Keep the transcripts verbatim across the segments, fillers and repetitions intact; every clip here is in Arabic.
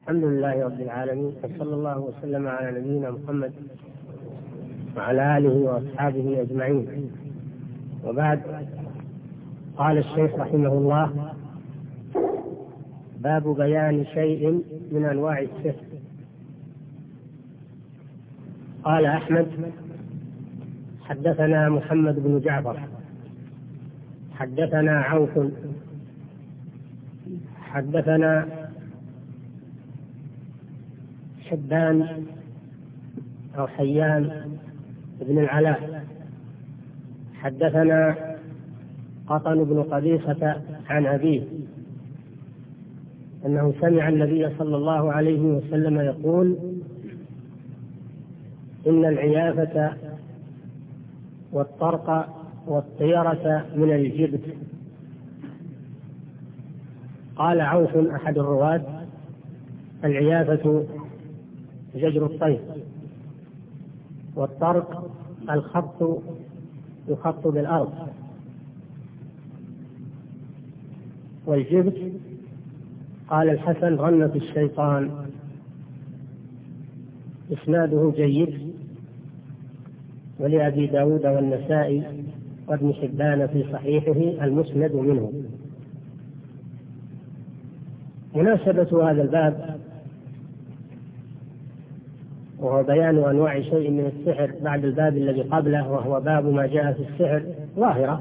الحمد لله رب العالمين، وصلى الله وسلم على نبينا محمد وعلى آله وأصحابه أجمعين. وبعد، قال الشيخ رحمه الله: باب بيان شيء من أنواع السحر. قال أحمد: حدثنا محمد بن جعفر حدثنا عوف حدثنا حبان أو حيان بن العلاء حدثنا قطن بن قبيصة عن أبيه أنه سمع النبي صلى الله عليه وسلم يقول: إن العيافة والطرق والطيرة من الجبت. قال عوف أحد الرواة: العيافة زجر الطير، والطرق الخط يخط بالأرض، والجبت قال الحسن رنة الشيطان. إسناده جيد، ولأبي داود والنسائي وابن حبان في صحيحه المسند منه. مناسبة هذا الباب وهو بيان أنواع شيء من السحر بعد الباب الذي قبله وهو باب ما جاء في السحر ظاهرة،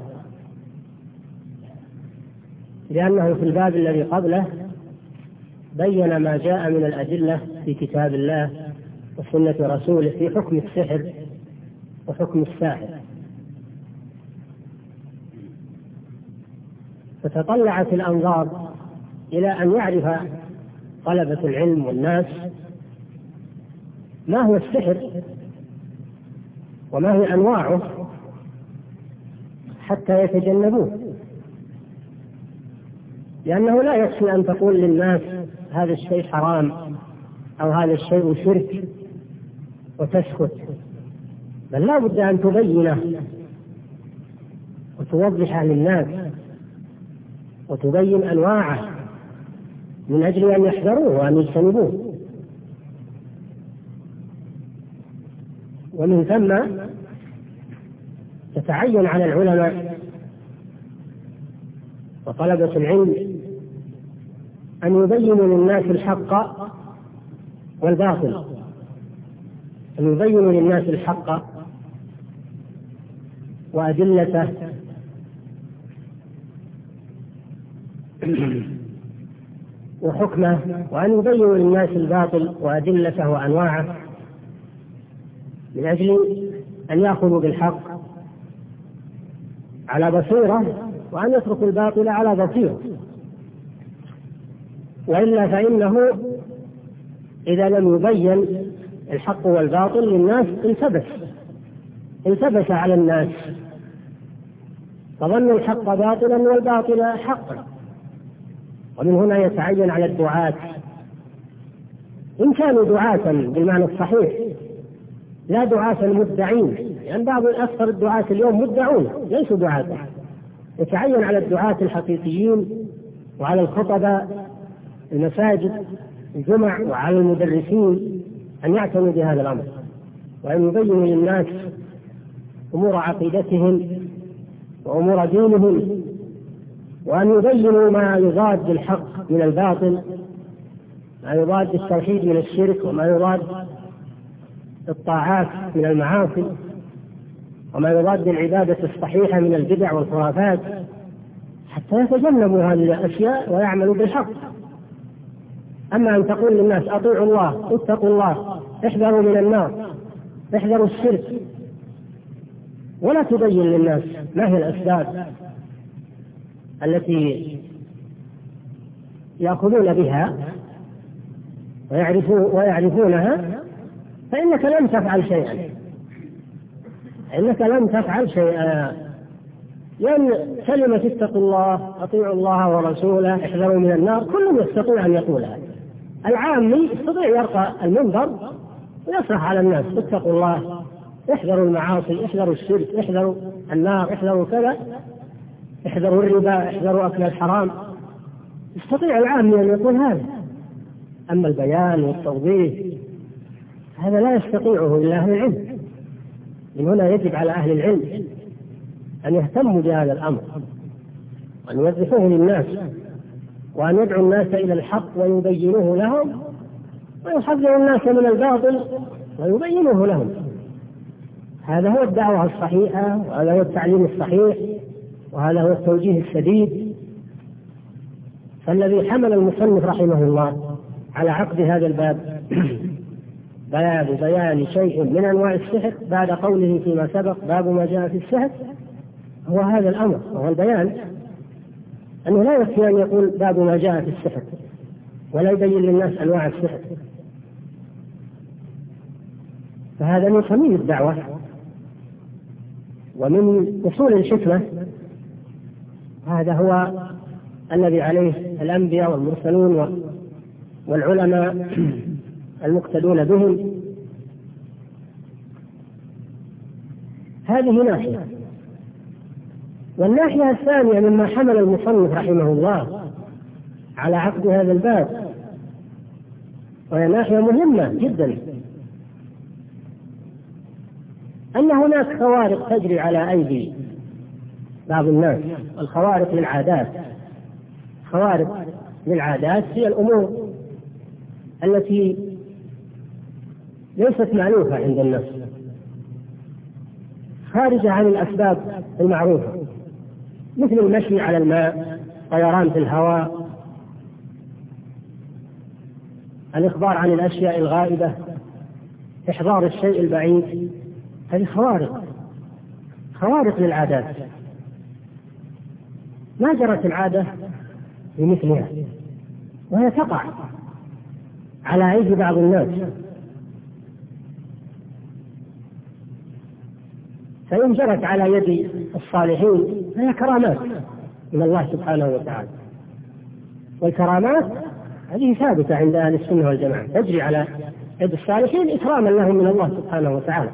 لأنه في الباب الذي قبله بين ما جاء من الأدلة في كتاب الله وسنة رسوله في حكم السحر وحكم الساحر. فتطلعت الأنظار إلى أن يعرف طلبة العلم والناس ما هو السحر وما هي أنواعه حتى يتجنبوه، لأنه لا يكفي أن تقول للناس هذا الشيء حرام أو هذا الشيء شرك وتسكت، بل لا بد أن تبينه وتوضحه للناس وتبين أنواعه من أجل أن يحذروه وأن يجتنبوه. ومن ثم تتعين على العلماء وطلبة العلم أن يبينوا للناس الحق والباطل، أن يبينوا للناس الحق وأدلته وحكمه، وأن يبينوا للناس الباطل وأدلته وأنواعه من أجل أن يأخذوا بالحق على بصيرة وأن يتركوا الباطل على بصيرة. وإلا فإنه إذا لم يبين الحق والباطل للناس التبس التبس على الناس، فظنوا الحق باطلا والباطل حقا. ومن هنا يتعين على الدعاة إن كانوا دعاة بالمعنى الصحيح لا دعاة المدعين، لأن يعني بعض أكثر الدعاة اليوم مدعون ليسوا دعاة. يتعين على الدعاة الحقيقيين وعلى الخطباء المساجد الجمع وعلى المدرسين أن يعتنوا بهذا الأمر، وأن يبينوا للناس أمور عقيدتهم وأمور دينهم، وأن يبينوا ما يضاد الحق من الباطل، ما يضاد التوحيد من الشرك، وما يضاد الطاعات من المعاصي، وما يضاد العبادة الصحيحة من البدع والخرافات، حتى يتجنبوا هذه الأشياء ويعملوا بالحق. أما أن تقول للناس أطيعوا الله، اتقوا الله، احذروا من النار، احذروا الشرك، ولا تبين للناس ما هي الأسباب التي يأخذون بها ويعرفونها، فإنك لم تفعل شيئا إنك لم تفعل شيئا لأن كلمة اتقوا الله، أطيعوا الله ورسوله، احذروا من النار، كل يستطيع أن يقولها. العامي يستطيع يرقى المنبر ويصرخ على الناس اتقوا الله، احذروا المعاصي، احذروا الشرك، احذروا النار، احذروا كذا، احذروا الربا، احذروا أكل الحرام. يستطيع العامي أن يقول هذا، أما البيان والتوضيح هذا لا يستطيعه إلا أهل العلم. من هنا يجب على أهل العلم أن يهتموا بهذا الأمر وأن يوضحوه للناس، وأن يدعوا الناس إلى الحق ويبينوه لهم، ويحذروا الناس من الباطل ويبينوه لهم. هذا هو الدعوة الصحيحة، وهذا هو التعليم الصحيح، وهذا هو التوجيه السديد. فالذي حمل المصنف رحمه الله على عقد هذا الباب بيان بيان شيء من أنواع السحر بعد قوله فيما سبق باب ما جاء في السحر هو هذا الأمر، وهو البيان أنه لا يكفي أن يقول باب ما جاء في السحر ولا يبين للناس أنواع السحر. فهذا من صميم الدعوة ومن أصول الحكمة. هذا هو الذي عليه الأنبياء والمرسلون والعلماء المقتدون بهم. هذه ناحية. والناحية الثانية مما حمل المصنف رحمه الله على عقد هذا الباب، وهي ناحية مهمة جدا، أن هناك خوارق تجري على أيدي بعض الناس. الخوارق للعادات، خوارق للعادات هي الأمور التي ليست مألوفة عند الناس، خارجة عن الأسباب المعروفة، مثل المشي على الماء، طيران في الهواء، الإخبار عن الأشياء الغائبة، إحضار الشيء البعيد. هذه خوارق، خوارق للعادات ما جرت العادة بمثلها، وهي تقع على أيدي بعض الناس. فإن جرت على يد الصالحين فهي كرامات من الله سبحانه وتعالى، والكرامات هذه ثابتة عند أهل السنة والجماعة، تجري على يد الصالحين إكراما لهم من الله سبحانه وتعالى.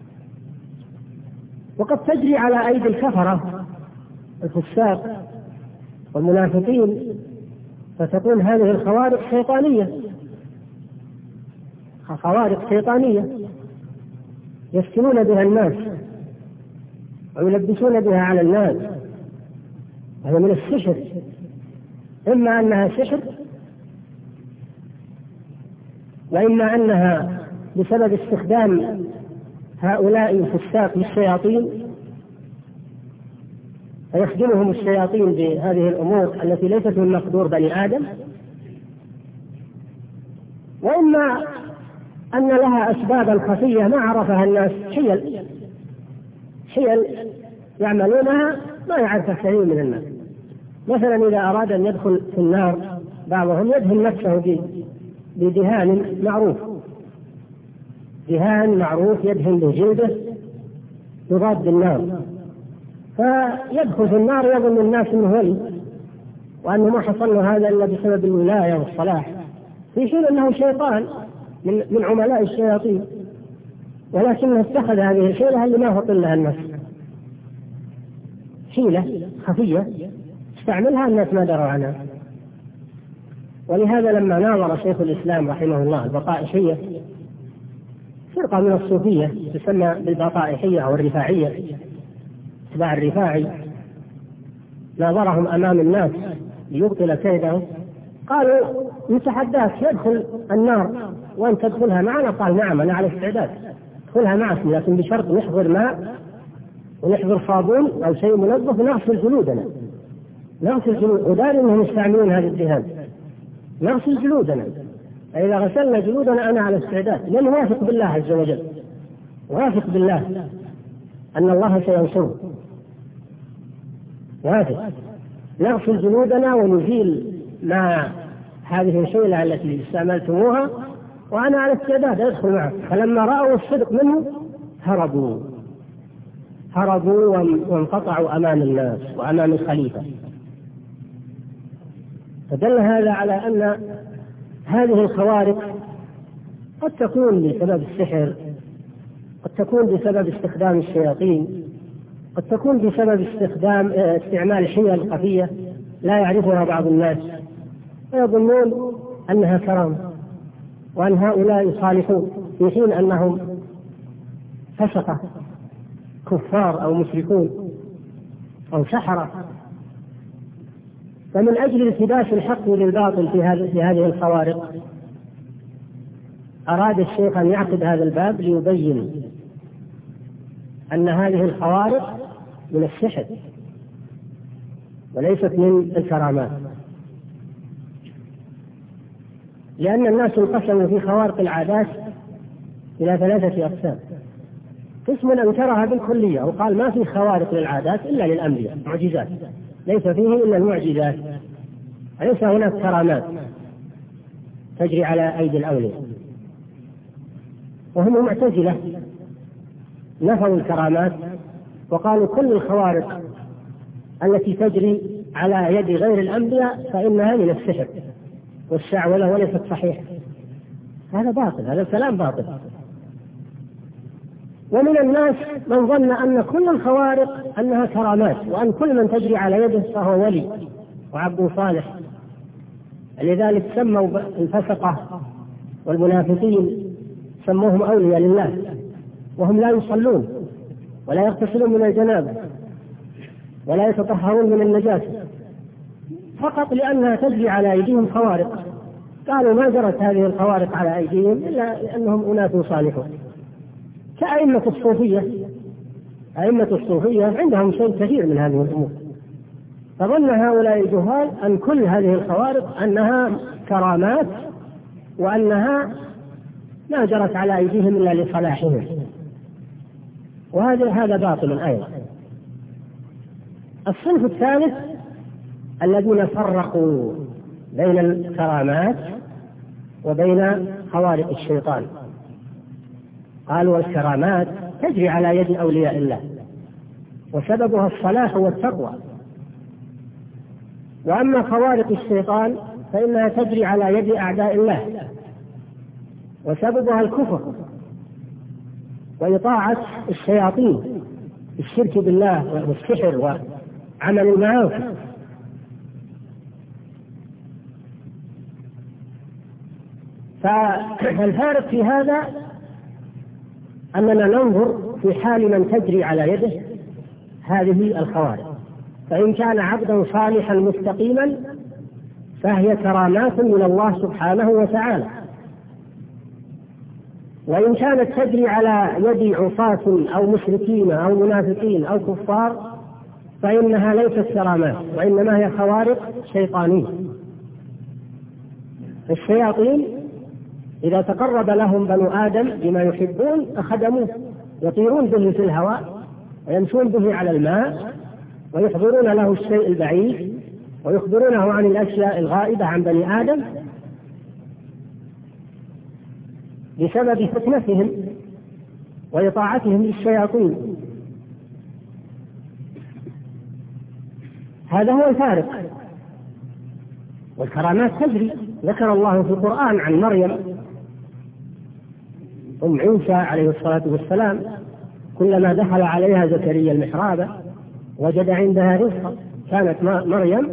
وقد تجري على أيدي الكفرة الفساق والمنافقين، فتكون هذه الخوارق شيطانية، خوارق شيطانية يفتنون بها الناس ويلبسون بها على الناس. هذا من السحر، إما أنها سحر وإما أنها بسبب استخدام هؤلاء الفساق للشياطين، فيخدمهم الشياطين بهذه الأمور التي ليست من مقدور بني آدم، وإما أن لها أسبابا خفية ما عرفها الناس، حيل حيل يعملونها ما يعرفها كثير من الناس. مثلا إذا أراد أن يدخل في النار بعضهم يدهن نفسه بدهان معروف، دهان معروف يدهن بجلده يضاد النار، فيدخل في النار يظن الناس انه ولي وانه ما حصل له هذا الا بسبب الولايه والصلاح، في حين انه شيطان من, من عملاء الشياطين، ولكنه اتخذ هذه الحيله اللي ما فطن لها الناس، حيله خفيه استعملها الناس ما دروا عنها. ولهذا لما ناظر شيخ الاسلام رحمه الله البطائحيه، فرقه من الصوفيه تسمى بالبطائحيه او الرفاعيه، اتباع الرفاعي، ناظرهم امام الناس ليبطل كيده، قالوا نتحداك يدخل النار وان تدخلها معنا؟ قال نعم انا على استعداد ادخلها معكم، لكن بشرط نحضر ماء ونحضر صابون او شيء منظف ونغسل جلودنا، نغسل جلود، ودار انهم يستعملون هذا الدهان، نغسل جلودنا، فاذا غسلنا جلودنا انا على استعداد، لان واثق بالله عز وجل، واثق بالله ان الله سينصره، واثق، نغسل جلودنا ونزيل ما هذه الحيلة التي استعملتموها وأنا على استعداد أدخل معك. فلما رأوا الصدق منه هربوا هربوا وانقطعوا أمام الناس وأمام الخليفة. فدل هذا على أن هذه الخوارق قد تكون بسبب السحر، قد تكون بسبب استخدام الشياطين، قد تكون بسبب استخدام استعمال حيل خفية لا يعرفها بعض الناس ويظنون أنها كرامة، وأن هؤلاء صالحون في حين أنهم فسقة كفار أو مشركون أو سحرة. فمن أجل التباس الحق للباطل في هذه الخوارق أراد الشيخ أن يعقد هذا الباب ليبين أن هذه الخوارق من السحر وليست من الكرامات، لأن الناس انقسموا في خوارق العادات إلى ثلاثة أقسام. قسم أنكرها بالكلية وقال ما في خوارق للعادات إلا للأنبياء، معجزات ليس فيه إلا المعجزات، ليس هناك كرامات تجري على أيدي الأولياء. وهم معتزلة نفوا الكرامات وقالوا كل الخوارق التي تجري على يد غير الأنبياء فإنها من السحر والشعوذة وليست صحيحة. هذا باطل، هذا الكلام باطل. ومن الناس من ظن أن كل الخوارق أنها كرامات، وأن كل من تجري على يده فهو ولي وعبد صالح، لذلك سموا الفسقة والمنافقين سموهم أولياء لله وهم لا يصلون ولا يغتسلون من الجنابة ولا يتطهرون من النجاسة، فقط لأنها تجري على أيديهم خوارق. قالوا ما جرت هذه الخوارق على أيديهم إلا لأنهم أناس صالحون، كأئمة الصوفية. أئمة الصوفية عندهم شيء كثير من هذه الأمور، فظن هؤلاء الجهال أن كل هذه الخوارق أنها كرامات وأنها ما جرت على أيديهم إلا لصلاحهم، وهذا هذا باطل أيضا. الصنف الثالث الذين فرقوا بين الكرامات وبين خوارق الشيطان، قالوا الكرامات تجري على يد أولياء الله وسببها الصلاح والتقوى، وأما خوارق الشيطان فإنها تجري على يد أعداء الله وسببها الكفر وإطاعة الشياطين، الشرك بالله والسحر وعمل المعاصي. فالفارق في هذا أننا ننظر في حال من تجري على يده هذه الخوارق، فإن كان عبدا صالحا مستقيما فهي كرامات من الله سبحانه وتعالى، وإن كانت تجري على يد عصاة أو مشركين أو منافقين أو كفار فإنها ليست كرامات وإنما هي خوارق شيطانية. الشياطين إذا تقرب لهم بنو آدم بما يحبون أخدموه، يطيرون به في الهواء ويمشون به على الماء ويحضرون له الشيء البعيد ويخبرونه عن الأشياء الغائبة عن بني آدم بسبب فتنتهم وإطاعتهم للشياطين. هذا هو الفارق. والكرامات تجري، ذكر الله في القرآن عن مريم أم عيسى عليه الصلاة والسلام كلما دخل عليها زكريا المحراب وجد عندها رزقا. كانت مريم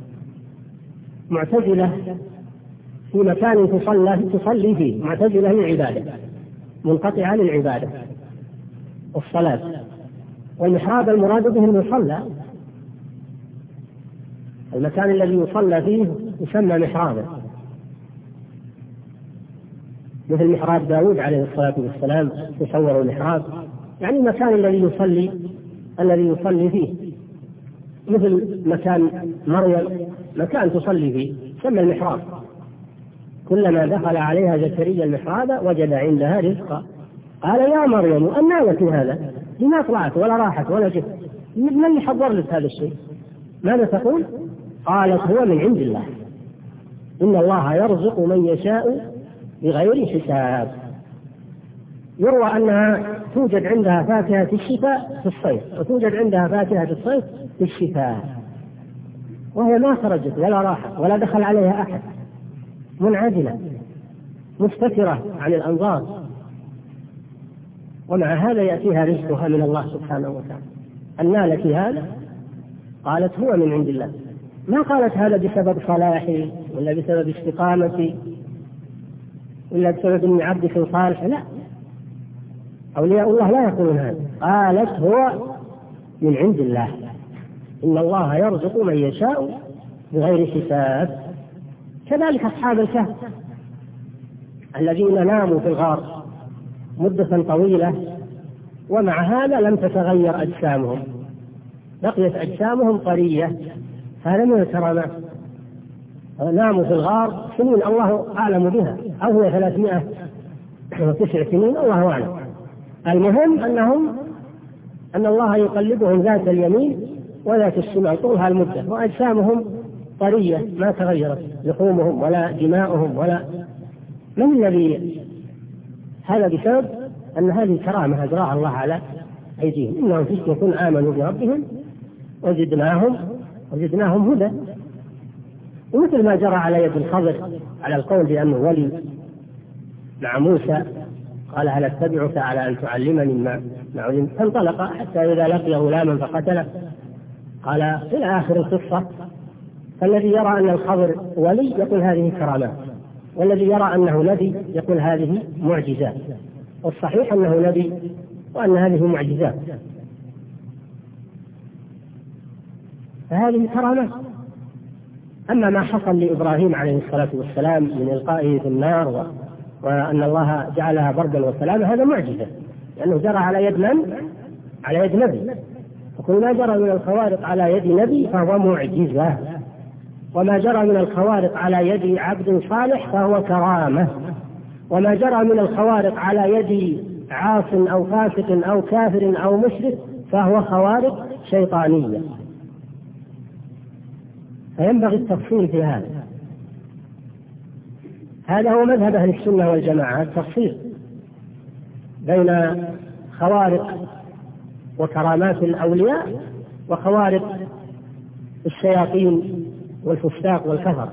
معتزلة في مكان تصلى تصلي فيه، معتزلة للعبادة، منقطعة للعبادة والصلاة، والمحراب المراد به المصلى، المكان الذي يصلى فيه يسمى محرابا، مثل محراب داود عليه الصلاة والسلام تصور المحراب، يعني المكان الذي يصلي الذي يصلي فيه، مثل مكان مريم مكان تصلي فيه يسمى المحراب. كلما دخل عليها زكريا المحراب وجد عندها رزقا قال يا مريم أنى لك هذا؟ لما طلعت ولا راحت ولا جت؟ من اللي حضر لك هذا الشيء؟ ماذا تقول؟ قالت هو من عند الله، إن الله يرزق من يشاء بغير حساب. يروى أنها توجد عندها فاكهة في الشتاء في الصيف، وتوجد عندها فاكهة في الصيف في الشتاء، وهي ما خرجت ولا راحت ولا دخل عليها أحد، منعزلة مستترة عن الأنظار، ومع هذا يأتيها رزقها من الله سبحانه وتعالى. أنى لك هذا؟ قالت هو من عند الله. ما قالت هذا بسبب صلاحي ولا بسبب استقامتي إلا بسبب إني عبدك صالح. لا، أولياء الله لا يقولون هذا. قالت هو من عند الله، إن الله يرزق من يشاء بغير حساب. كذلك أصحاب الكهف الذين ناموا في الغار مدة طويلة ومع هذا لم تتغير أجسامهم، بقيت أجسامهم طرية. هذا من الكرامات. ناموا في الغار سنين الله أعلم بها، أو هي ثلاثمائة وتسع سنين الله أعلم. المهم أنهم أن الله يقلبهم ذات اليمين وذات الشمال طول هالمدة، وأجسامهم طرية ما تغيرت لحومهم ولا دماؤهم ولا. من الذي؟ هذا بسبب أن هذه كرامة أجراها الله على أيديهم. إنهم فتية آمنوا بربهم وزدناهم وزدناهم هدى. ومثل ما جرى على يد الخضر على القول بأنه ولي مع موسى، قال هل أتبعك على أن تعلمني ما علمت، فانطلق حتى إذا لقي غلاما فقتله، قال إلى آخر القصة. فالذي يرى أن الخضر ولي يقول هذه كرامات، والذي يرى أنه نبي يقول هذه معجزات. والصحيح أنه نبي وأن هذه معجزات، فهذه كرامات. أما ما حصل لإبراهيم عليه الصلاة والسلام من إلقائه في النار و... وأن الله جعلها بردا وسلاما، هذا معجزة، لأنه جرى على يد من؟ على يد نبي. وكل ما جرى من الخوارق على يد نبي فهو معجزة، وما جرى من الخوارق على يد عبد صالح فهو كرامة، وما جرى من الخوارق على يد عاص أو فاسق أو كافر أو مشرك فهو خوارق شيطانية. فينبغي التفصيل في هذا. هذا هو مذهب أهل السنة والجماعة، التفصيل بين خوارق وكرامات الأولياء وخوارق الشياطين والفساق والكفر.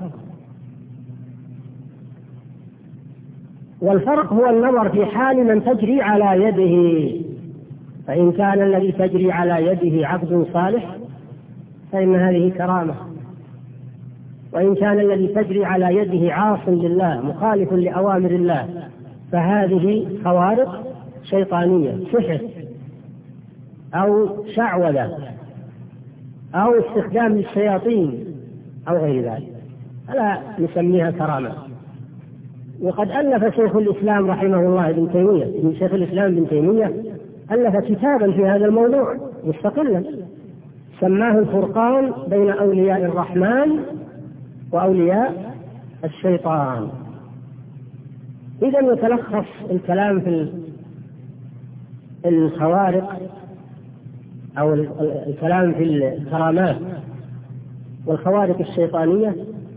والفرق هو النظر في حال من تجري على يده، فإن كان الذي تجري على يده عبد صالح فإن هذه كرامة، وإن كان الذي تجري على يده عاص لله مخالف لأوامر الله فهذه خوارق شيطانية، سحر أو شعوذة أو استخدام للشياطين أو غير ذلك، فلا نسميها كرامة. وقد ألف شيخ الإسلام رحمه الله ابن تيمية، شيخ الإسلام ابن تيمية ألف كتابا في هذا الموضوع مستقلا سماه الفرقان بين أولياء الرحمن وأولياء الشيطان. إذا يتلخص الكلام في الخوارق أو الكلام في الكرامات والخوارق الشيطانية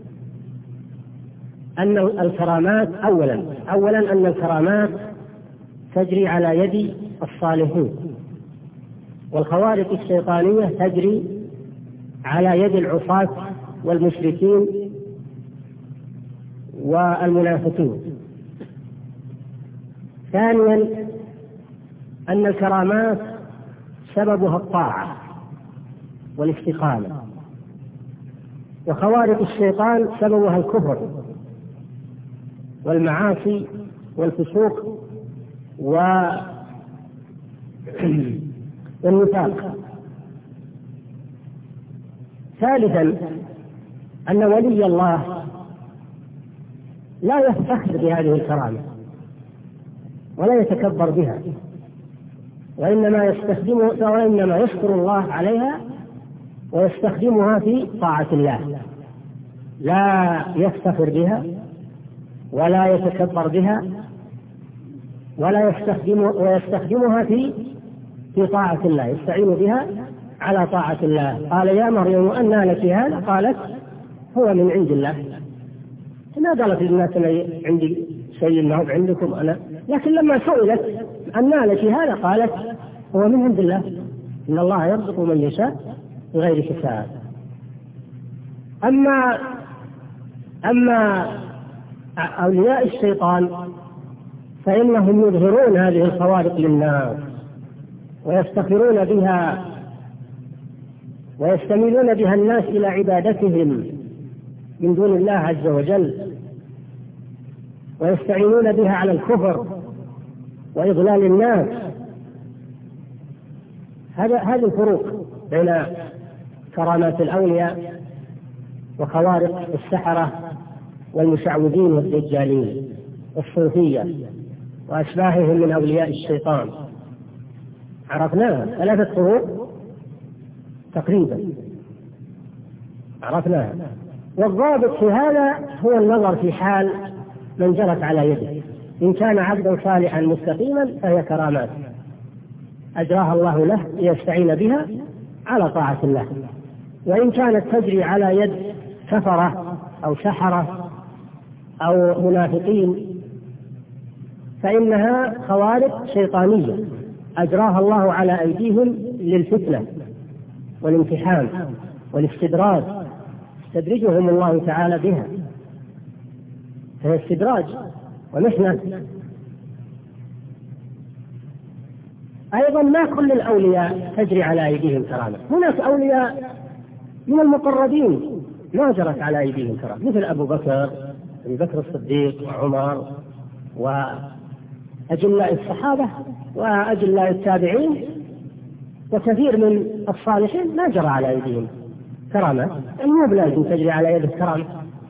أن الكرامات أولا أولا أن الكرامات تجري على يد الصالحين، والخوارق الشيطانية تجري على يد العصاة والمشركين والمنافقين. ثانيا أن الكرامات سببها الطاعة والاستقامة، وخوارق الشيطان سببها الكفر والمعاصي والفسوق والنفاق. ثالثا أن ولي الله لا يفتخر بهذه الكرامة ولا يتكبر بها، وإنما يستخدمها وإنما يشكر الله عليها ويستخدمها في طاعة الله، لا يفتخر بها ولا يتكبر بها ولا يستخدم ويستخدمها في في طاعة الله، يستعين بها على طاعة الله. قال يا مريم أنى لك هذا؟ قالت هو من عند الله. ما قالت للناس أنا عندي شيء ما هو عندكم أنا، لكن لما سئلت أنى لك هذا قالت هو من عند الله، إن الله يرزق من يشاء بغير حساب. أما أما أولياء الشيطان فإنهم يظهرون هذه الخوارق للناس ويفتخرون بها ويستميلون بها الناس إلى عبادتهم من دون الله عز وجل، ويستعينون بها على الكفر وإضلال الناس. هذا هذه الفروق بين كرامات الأولياء وخوارق السحرة والمشعوذين والدجالين والصوفية وأشباههم من أولياء الشيطان. عرفناها ثلاثة فروق تقريبا عرفناها. والضابط في هذا هو النظر في حال من جرت على يده. إن كان عبدا صالحا مستقيما فهي كرامات أجراها الله له ليستعين بها على طاعة الله، وإن كانت تجري على يد كفرة أو سحرة أو منافقين فإنها خوارق شيطانية أجراها الله على أيديهم للفتنة والامتحان والاستدراج، يستدرجهم الله تعالى بها، فهي استدراج ومحنة. أيضا ما كل الأولياء تجري على أيديهم كرامة، هناك أولياء من المقربين ما جرت على أيديهم كرامة، مثل أبو بكر أبي بكر الصديق وعمر وأجلاء الصحابة وأجلاء التابعين وكثير من الصالحين ما جرى على أيديهم كرامة، مو بلازم تجري على يد الكرامة.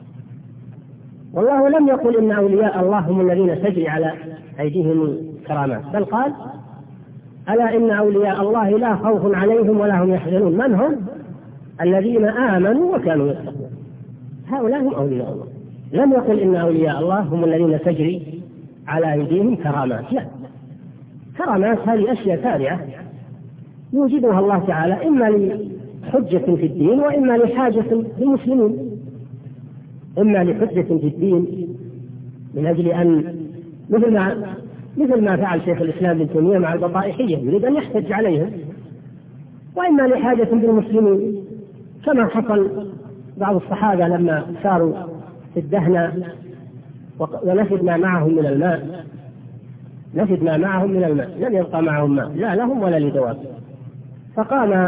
والله لم يقل إن أولياء الله هم الذين تجري على أيديهم كرامات، بل قال ألا إن أولياء الله لا خوف عليهم ولا هم يحزنون. من هم؟ الذين آمنوا وكانوا يتقون، هؤلاء هم أولياء الله. لم يقل إن أولياء الله هم الذين تجري على أيديهم كرامات، لا، كرامات هذه أشياء تابعة يوجدها الله تعالى إما لحجة في الدين وإما لحاجة للمسلمين، إما لحجة في الدين من أجل أن مثل ما مثل ما فعل شيخ الإسلام ابن تيمية مع البطائحية يريد أن يحتج عليهم، وإما لحاجة بالمسلمين كما حصل بعض الصحابة لما ساروا في الدهنة ونفد ما معهم من الماء، نفد ما معهم من الماء لم يبقى معهم ماء لا لهم ولا لدواب، فقام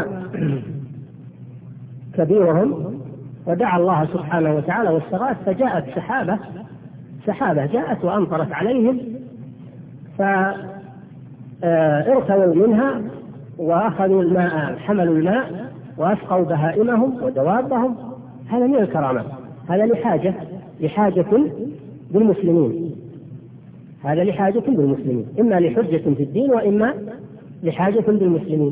كبيرهم ودعا الله سبحانه وتعالى واستغاث، فجاءت سحابة سحابة جاءت وأمطرت عليهم فارتووا منها وأخذوا الماء، حملوا الماء وأسقوا بهائمهم ودوابهم. هذا من الكرامات، هذا لحاجة لحاجة بالمسلمين، هذا لحاجة بالمسلمين، إما لحجة في الدين وإما لحاجة بالمسلمين.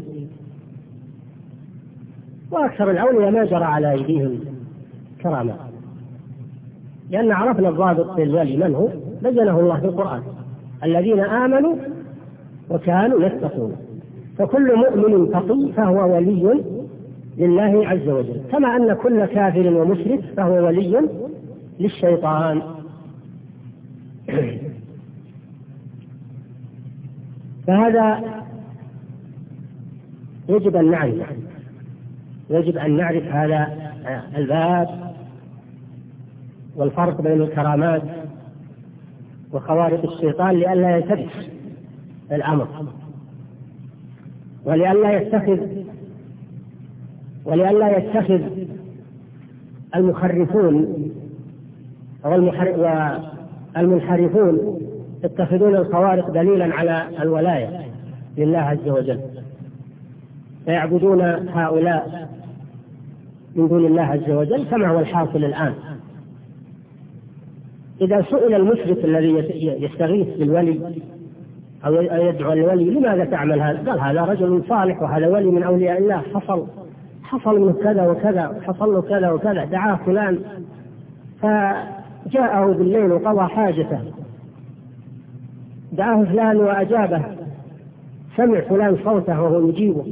وأكثر الأولياء ما جرى على أيديهم كرامة، لأن عرفنا الضابط للولي من هو، بينه الله في القرآن: الذين آمنوا وكانوا يتقون. فكل مؤمن تقي فهو ولي لله عز وجل، كما أن كل كافر ومشرك فهو ولي للشيطان. فهذا يجب أن نعرف يجب أن نعرف هذا الباب والفرق بين الكرامات وخوارق الشيطان، لئلا يلتبس الأمر ولئلا يتخذ ولئلا يتخذ المخرفون والمنحرفون يتخذون الخوارق دليلا على الولاية لله عز وجل، فيعبدون هؤلاء من دون الله عز وجل كما هو الحاصل الآن. إذا سئل المشرك الذي يستغيث بالولي أو يدعو الولي: لماذا تعمل هذا؟ قال: هذا رجل صالح وهذا ولي من أولياء الله، حصل حصل منه كذا وكذا، حصل له كذا وكذا، دعاه فلان فجاءه بالليل وقضى حاجته، دعاه فلان وأجابه، سمع فلان صوته وهو يجيبه،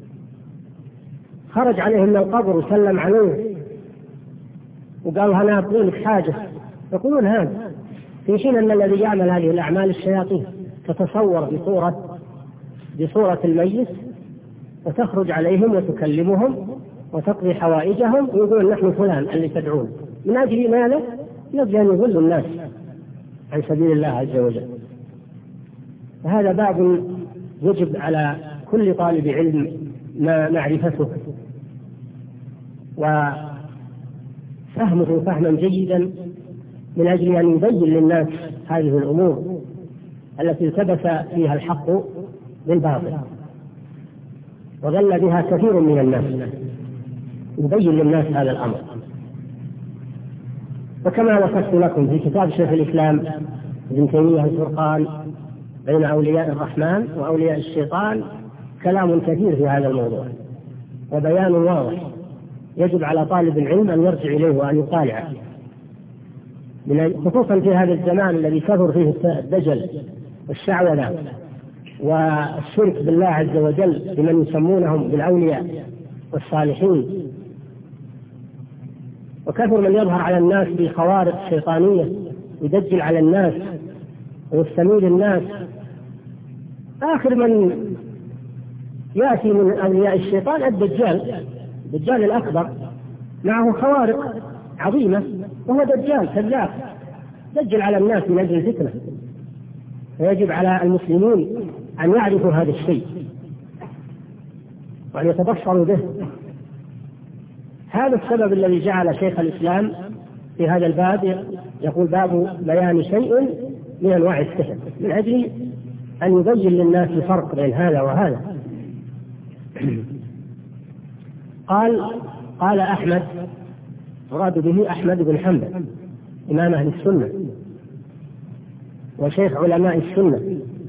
خرج عليه من القبر وسلم عليه وقال: أنا أقول لك حاجة. يقولون هذا في حين أن الذي يعمل هذه الأعمال الشياطين تتصور بصورة بصورة الميت وتخرج عليهم وتكلمهم وتقضي حوائجهم ويقول: نحن فلان اللي تدعون، من أجل ماذا؟ يجب أن يضل الناس عن سبيل الله عز وجل. فهذا باب يجب على كل طالب علم ما معرفته وفهمه فهما جيدا من أجل أن يبين للناس هذه الأمور التي التبس فيها الحق بالباطل وضل بها كثير من الناس، يبين للناس هذا الأمر. وكما وصفت لكم في كتاب شيخ الإسلام ابن تيمية الفرقان بين أولياء الرحمن وأولياء الشيطان كلام كثير في هذا الموضوع وبيان واضح يجب على طالب العلم أن يرجع إليه وأن يطالعه، خصوصا في هذا الزمان الذي كثر فيه الدجل والشعوذة والشرك بالله عز وجل بمن يسمونهم بالأولياء والصالحين، وكثر من يظهر على الناس بخوارق شيطانية يدجل على الناس ويستميل الناس. آخر من يأتي من أولياء الشيطان الدجال، الدجال الأكبر معه خوارق عظيمة وهو دجال كذاب دجل على الناس من أجل الفتنة. ويجب على المسلمين أن يعرفوا هذا الشيء وأن يتبصروا به. هذا السبب الذي جعل شيخ الإسلام في هذا الباب يقول باب بيان شيء من أنواع السحر، من أجل أن يبين للناس الفرق بين هذا وهذا. قال قال أحمد، مراد به أحمد بن حنبل إمام أهل السنة وشيخ علماء السنة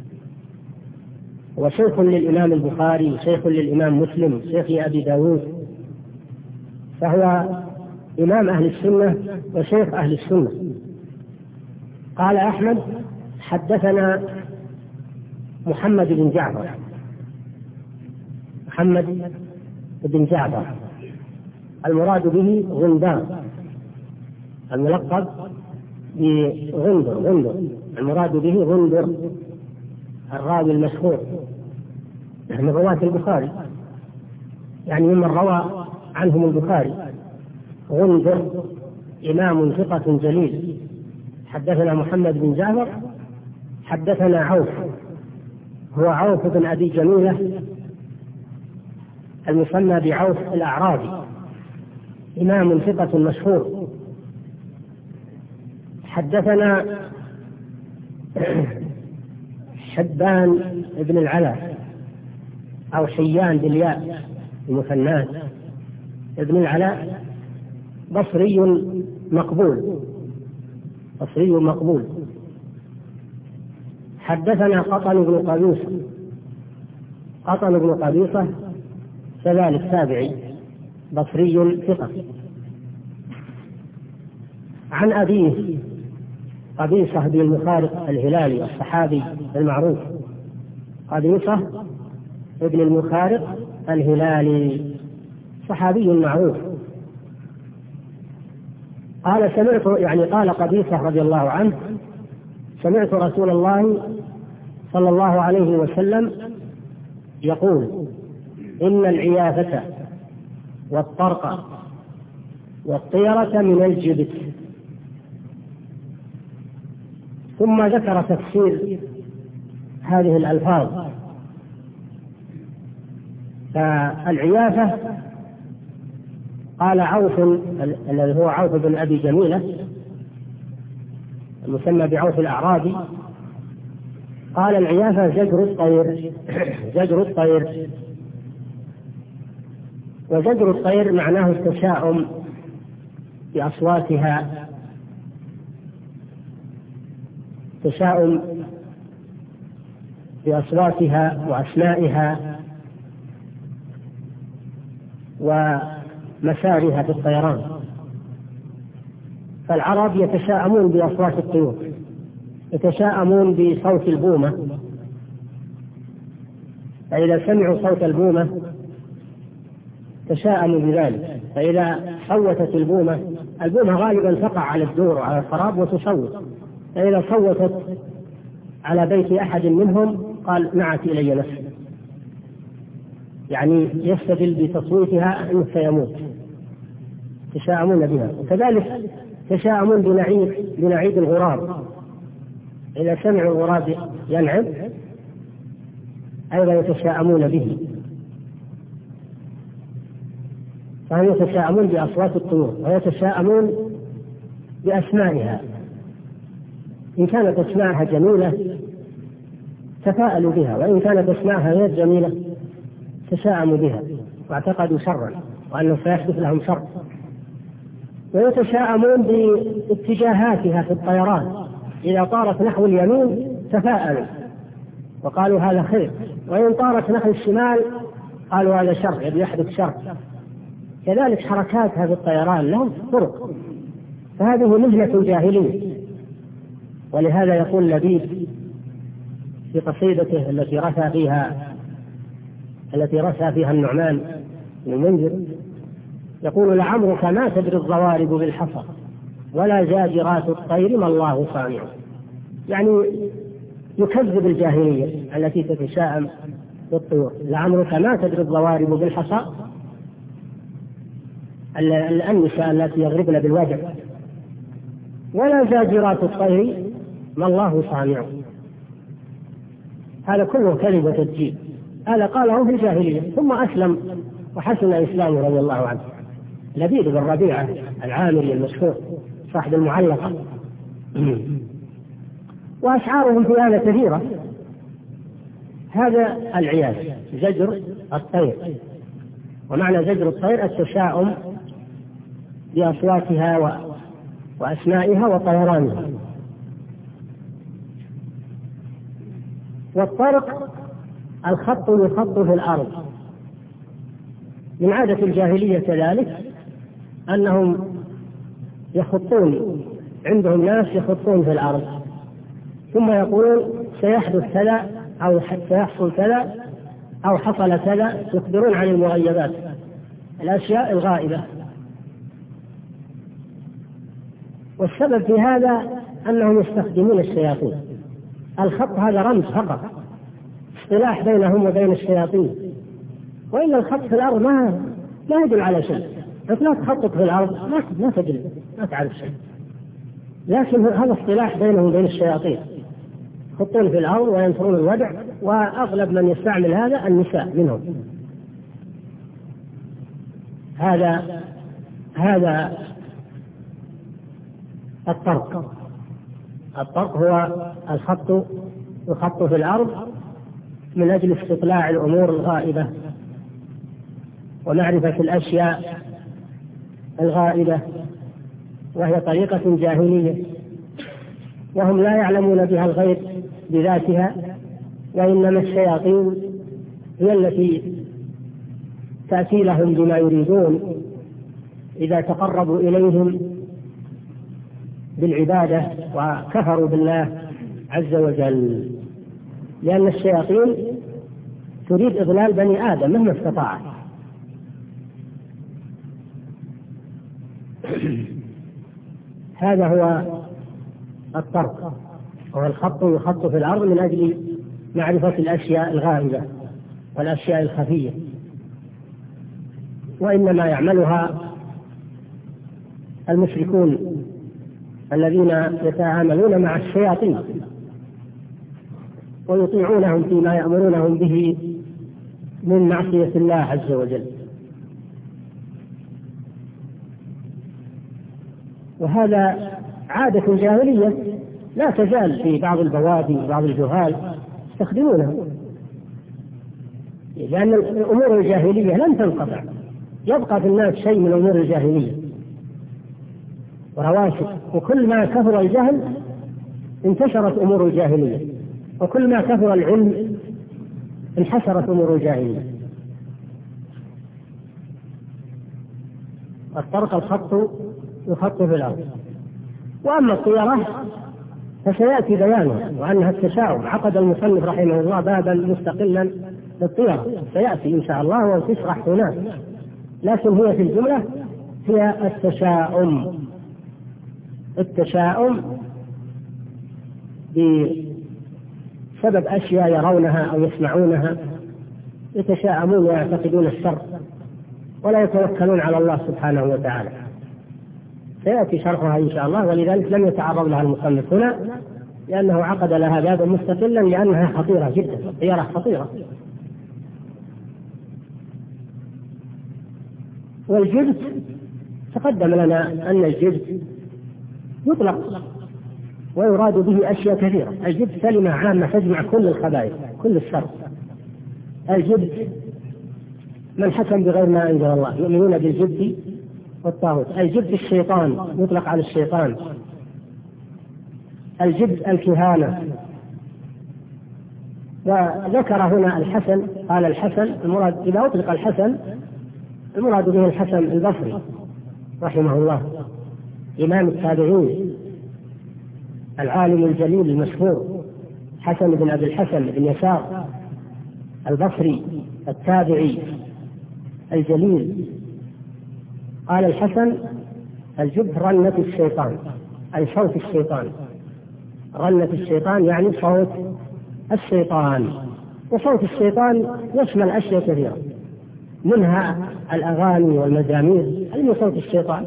وشيخ للإمام البخاري وشيخ للإمام مسلم وشيخ أبي داود، فهو إمام أهل السنة وشيخ أهل السنة. قال أحمد حدثنا محمد بن جعفر، محمد بن جعفر المراد به غندار الملقب بغندر، غندر المراد به غندر الراوي المشهور من رواة البخاري، يعني ممن روى عنهم البخاري. غندر إمام ثقة جليل. حدثنا محمد بن جعفر حدثنا عوف، هو عوف بن أبي جميلة المسمى بعوف الأعرابي، إمام ثقة مشهور. حدثنا حبان بن العلا أو حيان بالياء المثنات ابن العلاء، بصري مقبول، بصري مقبول. حدثنا قطن بن قبيصة، قطن بن قبيصة كذلك تابعي بصري ثقة. عن أبيه قبيصة بن المخارق الهلالي الصحابي المعروف، قبيصة ابن المخارق الهلالي صحابي معروف. قال سمعت، يعني قال قبيصة رضي الله عنه سمعت رسول الله صلى الله عليه وسلم يقول إن العيافة والطرق والطيرة من الجبت. ثم ذكر تفسير هذه الألفاظ. فالعيافة قال عوف الذي هو عوف بن أبي جميلة المسمى بعوف الأعرابي، قال العيافة زجر الطير، زجر الطير. وزجر الطير معناه التشاؤم بأصواتها، تشاؤم بأصواتها وأسمائها ومسارها في الطيران. فالعرب يتشاءمون بأصوات الطيور، يتشاءمون بصوت البومة، فإذا سمعوا صوت البومة تشاءموا بذلك. فإذا صوتت البومة، البومة غالبا تقع على الدور وعلى الخراب وتصوت، فإذا صوتت على بيت أحد منهم قال نعت إلي نفسي، يعني يستدل بتصويتها أنه سيموت، تشاءمون بها. وكذلك تشاءمون بنعيد بنعيد الغراب، إذا سمعوا الغراب ينعب أيضا يتشاءمون به. فهم يتشاءمون بأصوات الطيور ويتشاءمون بأسمائها، إن كانت أسماعها جميلة تفاءلوا بها، وإن كانت أسماعها غير جميلة تشاءموا بها واعتقدوا شرا وأنه سيحدث لهم شر. ويتشاءمون باتجاهاتها في الطيران، إذا طارت نحو اليمين تفاءلوا وقالوا هذا خير، وإن طارت نحو الشمال قالوا هذا شر، يبي يحدث شر. كذلك حركاتها في الطيران لهم طرق، فهذه مهنة جاهلية. ولهذا يقول لبيد في قصيدته التي رثى فيها التي رثى فيها النعمان بن المنذر، يقول لعمرك ما تدري الضوارب بالحصى ولا زاجرات الطير ما الله صانع. يعني يكذب الجاهلية التي تتشاءم بالطيور. لعمرك ما تدري الضوارب بالحصى، النساء التي يضربن بالوجع، ولا زاجرات الطير ما الله صانع. هذا كله كذب وتكذيب، هذا قاله في الجاهلية ثم أسلم وحسن إسلامه رضي الله عنه. لبيد بن ربيعة العامري المشهور صاحب المعلقة. وأشعارهم في هذا كثيرة. هذا العياذ زجر الطير، ومعنى زجر الطير التشاؤم بأصواتها وأسمائها وطيرانها. والطرق الخط يخط في الأرض. من عادة الجاهلية كذلك أنهم يخطون، عندهم ناس يخطون في الأرض ثم يقولون سيحدث كذا أو سيحصل كذا أو حصل كذا، يخبرون عن المغيبات، الأشياء الغائبة. والسبب في هذا أنهم يستخدمون الشياطين. الخط هذا رمز فقط، اصطلاح بينهم وبين الشياطين، وإلا الخط في الأرض ما ما يدل على شيء. أنت لا تخطط في الأرض ما ما تدل، ما تعرف شيء، لكن هذا اصطلاح بينهم وبين الشياطين، يخطون في الأرض وينثرون الودع، وأغلب من يستعمل هذا النساء منهم. هذا هذا الطرق. الطرق هو الخط يخط في الأرض من أجل استطلاع الأمور الغائبة ومعرفة الأشياء الغائبة، وهي طريقة جاهلية، وهم لا يعلمون بها الغيب بذاتها، وإنما الشياطين هي التي تأتي لهم بما يريدون إذا تقربوا إليهم بالعبادة وكفروا بالله عز وجل. لأن الشياطين تريد إضلال بني آدم مهما استطاعت. هذا هو الطرق، وهو الخط يخط في الأرض من أجل معرفة الأشياء الغائبة والأشياء الخفية، وإنما يعملها المشركون الذين يتعاملون مع الشياطين ويطيعونهم فيما يأمرونهم به من معصية الله عز وجل. وهذا عادة جاهلية لا تزال في بعض البوادي وبعض الجهال يستخدمونها، لأن الأمور الجاهلية لن تنقطع، يبقى في الناس شيء من أمور الجاهلية ورواسب، وكل ما كثر الجهل انتشرت أمور الجاهلية، وكل ما كثر العلم انحسرت أمور الجاهلية. الطرق الخط يخط في الأرض. وأما الطيرة فسيأتي بيانها وأنها التشاؤم. عقد المصنف رحمه الله بابا مستقلا للطيرة، سيأتي إن شاء الله وتشرح هناك، لكن هي في الجملة هي التشاؤم. التشاؤم بسبب أشياء يرونها أو يسمعونها، يتشاءمون ويعتقدون الشر ولا يتوكلون على الله سبحانه وتعالى. سيأتي شرحها إن شاء الله، ولذلك لم يتعرض لها المصنف هنا، لأنه عقد لها بابا مستقلا، لأنها خطيرة جدا، الطيرة خطيرة. والجبت تقدم لنا أن الجبت يطلق ويراد به أشياء كثيرة. الجبت كلمة عامة تجمع كل الخبائث كل الشر. الجبت من حكم بغير ما أنزل الله، يؤمنون بالجبت والطاغوت. الجبت الشيطان يطلق على الشيطان. الجبت الكهانة. وذكر هنا الحسن، قال الحسن المراد إذا أطلق الحسن المراد به الحسن البصري رحمه الله، إمام التابعين العالم الجليل المشهور، حسن بن أبي الحسن بن يسار البصري التابعي الجليل. قال الحسن الجبت رنة الشيطان، أي صوت الشيطان. رنة الشيطان يعني صوت الشيطان. وصوت الشيطان يشمل أشياء كثيرة، منها الأغاني والمزامير، هذا من صوت الشيطان.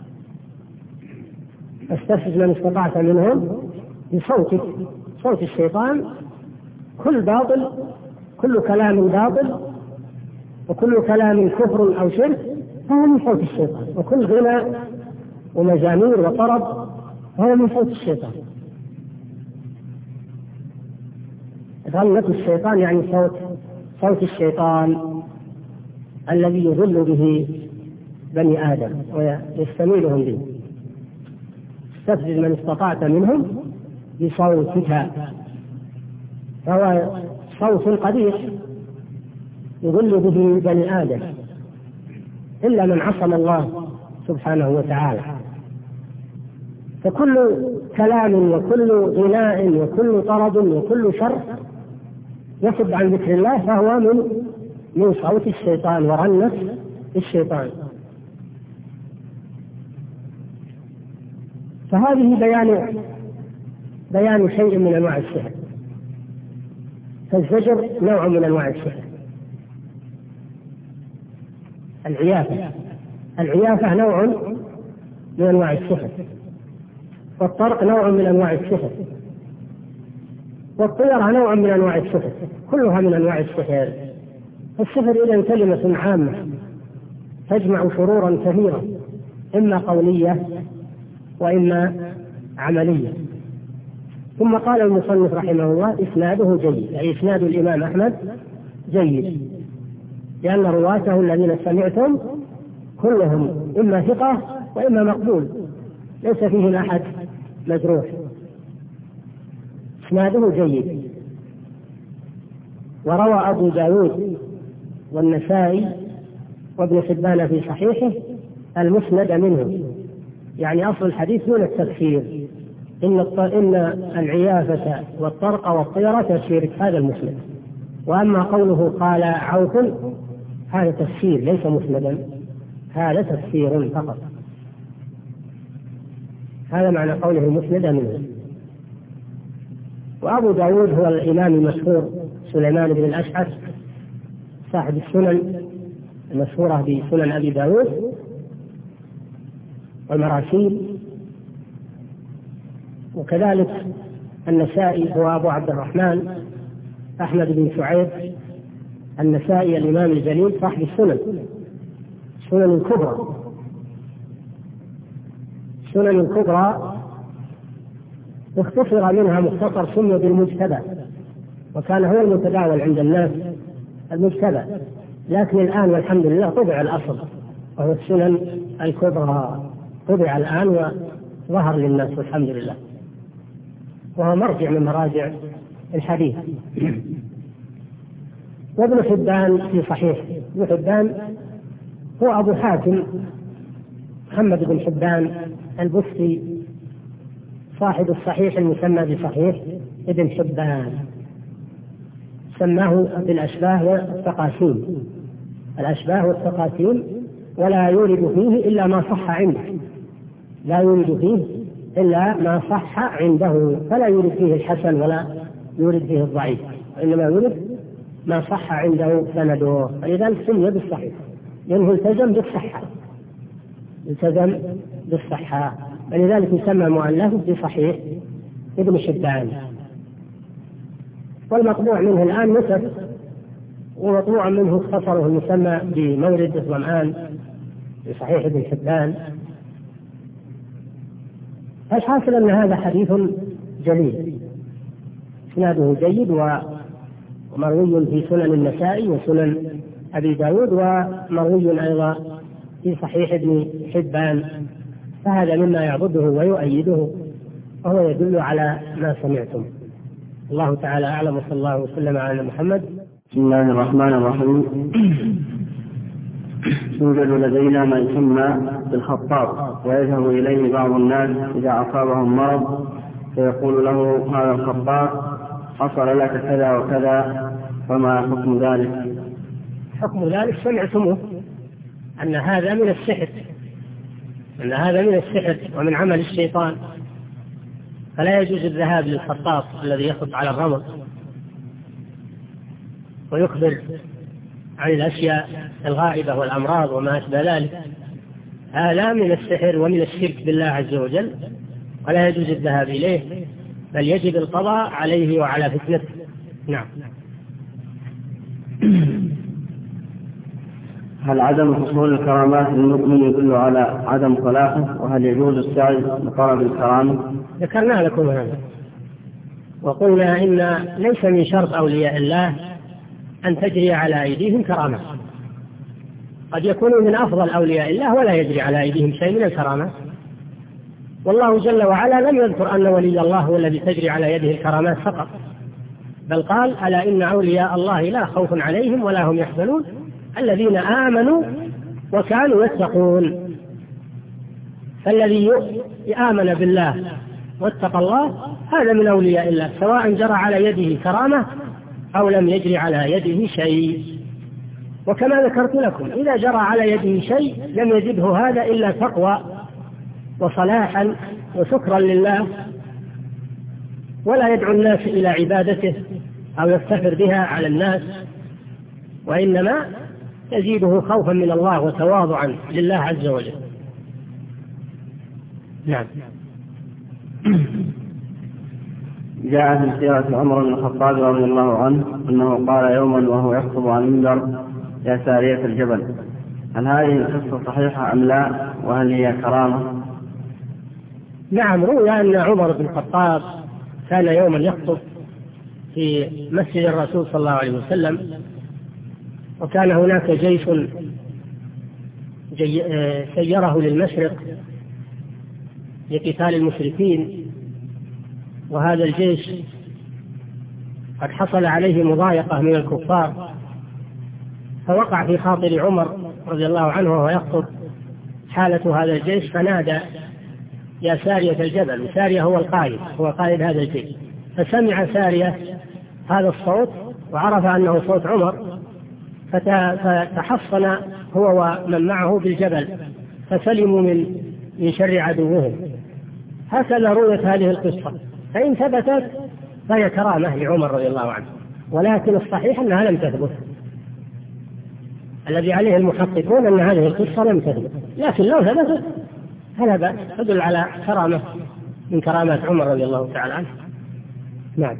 فاستفزز من استطعت منهم بصوتك. صوت الشيطان كل باطل، كل كلام باطل، وكل كلام كفر أو شرك فهو من صوت الشيطان، وكل غنى ومزامير وطرب فهو من صوت الشيطان. رنة الشيطان يعني صوت صوت الشيطان الذي يضل به بني آدم ويستميلهم به. استفزز من استطعت منهم بصوتك، فهو صوت قبيح يضل به بني آدم إلا من عصم الله سبحانه وتعالى. فكل كلام وكل غناء وكل طرب وكل شر يصد عن ذكر الله فهو من من صوت الشيطان ورنة الشيطان. فهذه بيان بيان شيء من أنواع السحر. فالزجر نوع من أنواع السحر. العيافة العيافة نوع من أنواع السحر، والطرق نوع من أنواع السحر، والطيرة نوع من أنواع السحر، كلها من أنواع السحر. السحر إذن كلمة عامة تجمع شرورا كثيرة، إما قولية وإما عملية. ثم قال المصنف رحمه الله إسناده جيد، أي إسناد الإمام أحمد جيد، لأن رواته الذين سمعتم كلهم إما ثقة وإما مقبول، ليس فيهم أحد مجروح. إسناده جيد. وروى أبو داود والنسائي وابن حبان في صحيحه المسند منه، يعني أصل الحديث دون التفسير، إن إن العيافة والطرق والطيرة تفسير هذا المسند. وأما قوله قال عوف هذا تفسير ليس مسندا، هذا تفسير فقط. هذا معنى قوله المسند منه. وأبو داود هو الإمام المشهور سليمان بن الأشعث صاحب السنن المشهورة بسنن أبي داود والمراسيل. وكذلك النسائي هو أبو عبد الرحمن أحمد بن شعيب النسائي الإمام الجليل صاحب السنن السنن الكبرى. السنن الكبرى اختصر منها مختصر سمي بالمجتبى، وكان هو المتداول عند الناس المجتبى، لكن الآن والحمد لله طبع الأصل وهو السنن الكبرى، طبع الآن وظهر للناس والحمد لله، وهو مرجع من مراجع الحديث. وابن حبان في صحيح، ابن حبان هو أبو حاتم محمد بن حبان البستي صاحب الصحيح المسمى بصحيح ابن حبان، سماه بالأشباه والتقاسيم، الأشباه والتقاسيم، ولا يورد فيه إلا ما صح عنده، لا يورد فيه إلا ما صح عنده، فلا يورد فيه الحسن ولا يورد فيه الضعيف، وإنما يورد ما صح عنده سنده، فلذلك سمي بالصحيح لأنه التزم بالصحة، التزم بالصحة، ولذلك يسمى مؤلف بصحيح ابن حبان. والمطبوع منه الآن نسب، ومطبوع منه اختصره المسمى بمورد الظمآن بصحيح ابن حبان. الحاصل أن هذا حديث جليل، إسناده جيد، ومروي في سنن النسائي وسنن أبي داود، ومروي أيضا في صحيح ابن حبان، فهذا مما يعبده ويؤيده، وهو يدل على ما سمعتم. الله تعالى أعلم، وصلى الله وسلم على محمد. بسم الله الرحمن الرحيم. يوجد لدينا ما يسمى بالخطاب، ويذهب إليه بعض الناس إذا أصابهم مرض فيقول له هذا الخطاب حصل لك كذا وكذا، فما حكم ذلك؟ حكم ذلك سمعتموه، أن هذا من السحر، أن هذا من السحر ومن عمل الشيطان، فلا يجوز الذهاب للخطاب الذي يخط على الرمل ويخبر عن الأشياء الغائبة والأمراض وما أشبه ذلك. هذا من السحر ومن الشرك بالله عز وجل، ولا يجوز الذهاب إليه، بل يجب القضاء عليه وعلى فتنته. نعم. هل عدم حصول الكرامات للمؤمن يدل على عدم صلاحه؟ وهل يجوز السعي لطلب الكرامة؟ ذكرنا لكم هذا، وقلنا إن ليس من شرط أولياء الله أن تجري على أيديهم كرامة، قد يكونوا من أفضل أولياء الله ولا يجري على أيديهم شيء من الكرامة، والله جل وعلا لم يذكر أن ولي الله هو الذي تجري على يده الكرامات فقط، بل قال ألا إن أولياء الله لا خوف عليهم ولا هم يحزنون الذين آمنوا وكانوا يتقون. فالذي آمن بالله واتقى الله هذا من أولياء الله، سواء جرى على يده كرامة أو لم يجري على يده شيء. وكما ذكرت لكم إذا جرى على يده شيء لم يزده هذا إلا تقوى وصلاحا وشكرا لله، ولا يدعو الناس إلى عبادته أو يفتخر بها على الناس، وإنما يزيده خوفا من الله وتواضعا لله عز وجل. نعم. جاء في سيرة عمر بن الخطاب رضي الله عنه أنه قال يوما وهو يخطب على المنبر يا سارية الجبل. هل هذه القصة صحيحة أم لا؟ وهل هي كرامة؟ نعم، روي أن عمر بن الخطاب كان يوما يخطب في مسجد الرسول صلى الله عليه وسلم، وكان هناك جيش جي... سيره للمشرق لقتال المشركين، وهذا الجيش قد حصل عليه مضايقة من الكفار، فوقع في خاطر عمر رضي الله عنه وهو يخطب حالة هذا الجيش، فنادى يا سارية الجبل، وسارية هو القائد، هو قائد هذا الجيش، فسمع سارية هذا الصوت وعرف أنه صوت عمر، فتحصن هو ومن معه بالجبل فسلموا من من شر عدوهم. هكذا رويت هذه القصة، فإن ثبتت فهي كرامة لعمر رضي الله عنه، ولكن الصحيح أنها لم تثبت. الذي عليه المحققون أن هذه القصة لم تثبت، لكن لو ثبتت فلا بأس، تدل على كرامة من كرامات عمر رضي الله تعالى عنه. نعم.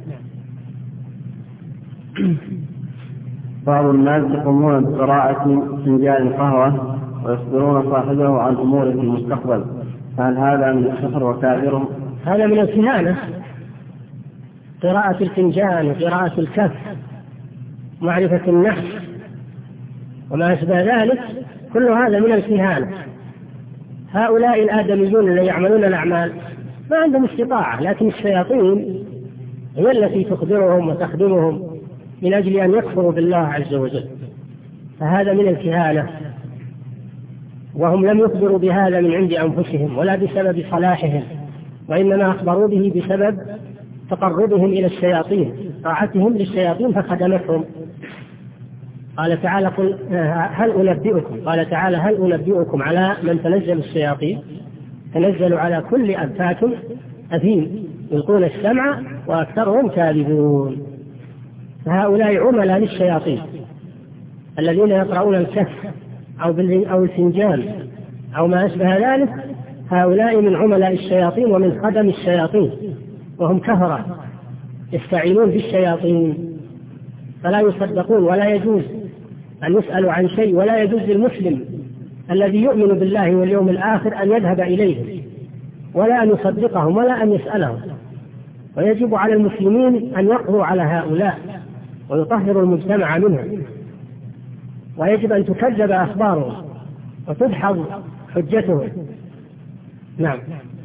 بعض الناس يقومون بقراءة فنجان القهوة ويخبرون صاحبه عن أمور في المستقبل، فهل هذا من السحر وكافر؟ هذا من الكهانة، قراءة الفنجان وقراءة الكف، معرفة النحس وما أشبه ذلك، كل هذا من الكهانة. هؤلاء الآدميون الذين يعملون الأعمال ما عندهم استطاعة، لكن الشياطين هي التي تخبرهم وتخدمهم من أجل أن يكفروا بالله عز وجل، فهذا من الكهانة، وهم لم يخبروا بهذا من عند أنفسهم ولا بسبب صلاحهم، وإنما أخبروا به بسبب تقربهم إلى الشياطين، طاعتهم للشياطين فخدمتهم. قال تعالى قل هل أنبئكم قال تعالى هل أنبئكم على من تنزل الشياطين؟ تنزل على كل أفاك أثيم يلقون السمع وأكثرهم كاذبون. فهؤلاء عملاء للشياطين الذين يقرؤون الكف أو أو الفنجان أو ما أشبه ذلك، هؤلاء من عملاء الشياطين ومن خدم الشياطين، وهم كفرة يستعينون بالشياطين، فلا يصدقون، ولا يجوز أن يسألوا عن شيء، ولا يجوز للمسلم الذي يؤمن بالله واليوم الآخر أن يذهب إليهم ولا أن يصدقهم ولا أن يسألهم، ويجب على المسلمين أن يقضوا على هؤلاء ويطهروا المجتمع منهم، ويجب أن تكذب أخبارهم وتدحض حجتهم. نعم.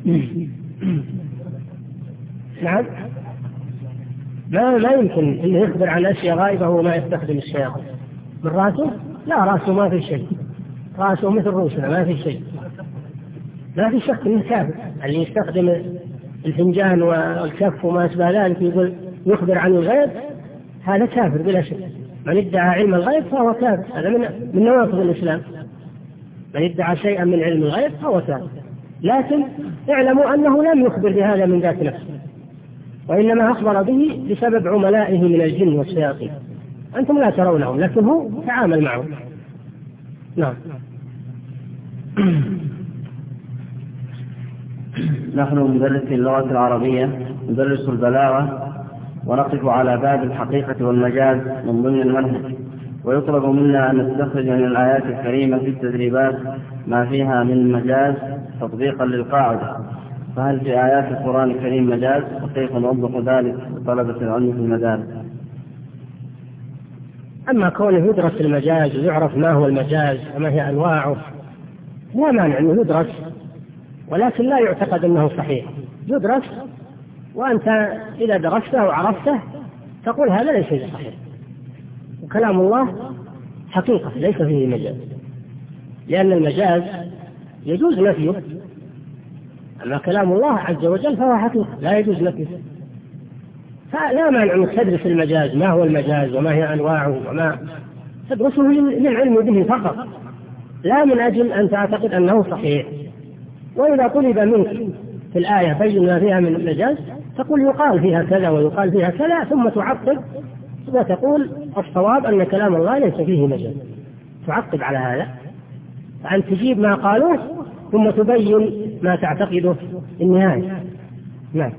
نعم. ما لا يمكن أن يخبر عن أشياء غائبة وما يستخدم الشياطين. من رأسه؟ لا، رأسه ما في شيء، رأسه مثل رؤوسنا ما في شيء، ما في شك انه كافر. اللي يستخدم الفنجان والكف وما أشبه ذلك يقول يخبر عن الغيب، هذا كافر بلا شك. من ادعى علم الغيب فهو كافر، هذا من من نواقض الإسلام. من ادعى شيئا من علم الغيب فهو كافر. لكن اعلموا أنه لم يخبر بهذا من ذات نفسه، وإنما أخبر به بسبب عملائه من الجن والشياطين. أنتم لا ترونهم لكن هو تعامل معهم. نعم. نحن ندرس اللغة العربية، ندرس البلاغة، ونقف على باب الحقيقة والمجاز من ضمن المنهج، ويطلب منا أن نستخرج من الآيات الكريمة في التدريبات ما فيها من مجاز تطبيقا للقاعدة. فهل في آيات القرآن الكريم مجاز؟ وكيف نوضح ذلك لطلبة العلم في المدارس؟ أما كونه يدرس المجاز ويعرف ما هو المجاز وما هي أنواعه لا مانع أنه يدرس، ولكن لا يعتقد أنه صحيح. يدرس وأنت إذا درسته وعرفته تقول هذا ليس صحيح، وكلام الله حقيقة ليس فيه مجاز، لأن المجاز يجوز نفيه، أما كلام الله عز وجل فهو حقيقة لا يجوز نفيه. فلا مانع أن تدرس المجاز، ما هو المجاز وما هي أنواعه، وما تدرسه للعلم به فقط، لا من أجل أن تعتقد أنه صحيح. وإذا طلب منك في الآية بين ما فيها من المجاز تقول يقال فيها كذا ويقال فيها كذا، ثم تعقب وتقول الصواب أن كلام الله ليس فيه مجاز، تعقب على هذا، فأن تجيب ما قالوه ثم تبين ما تعتقده النهاية. نعم.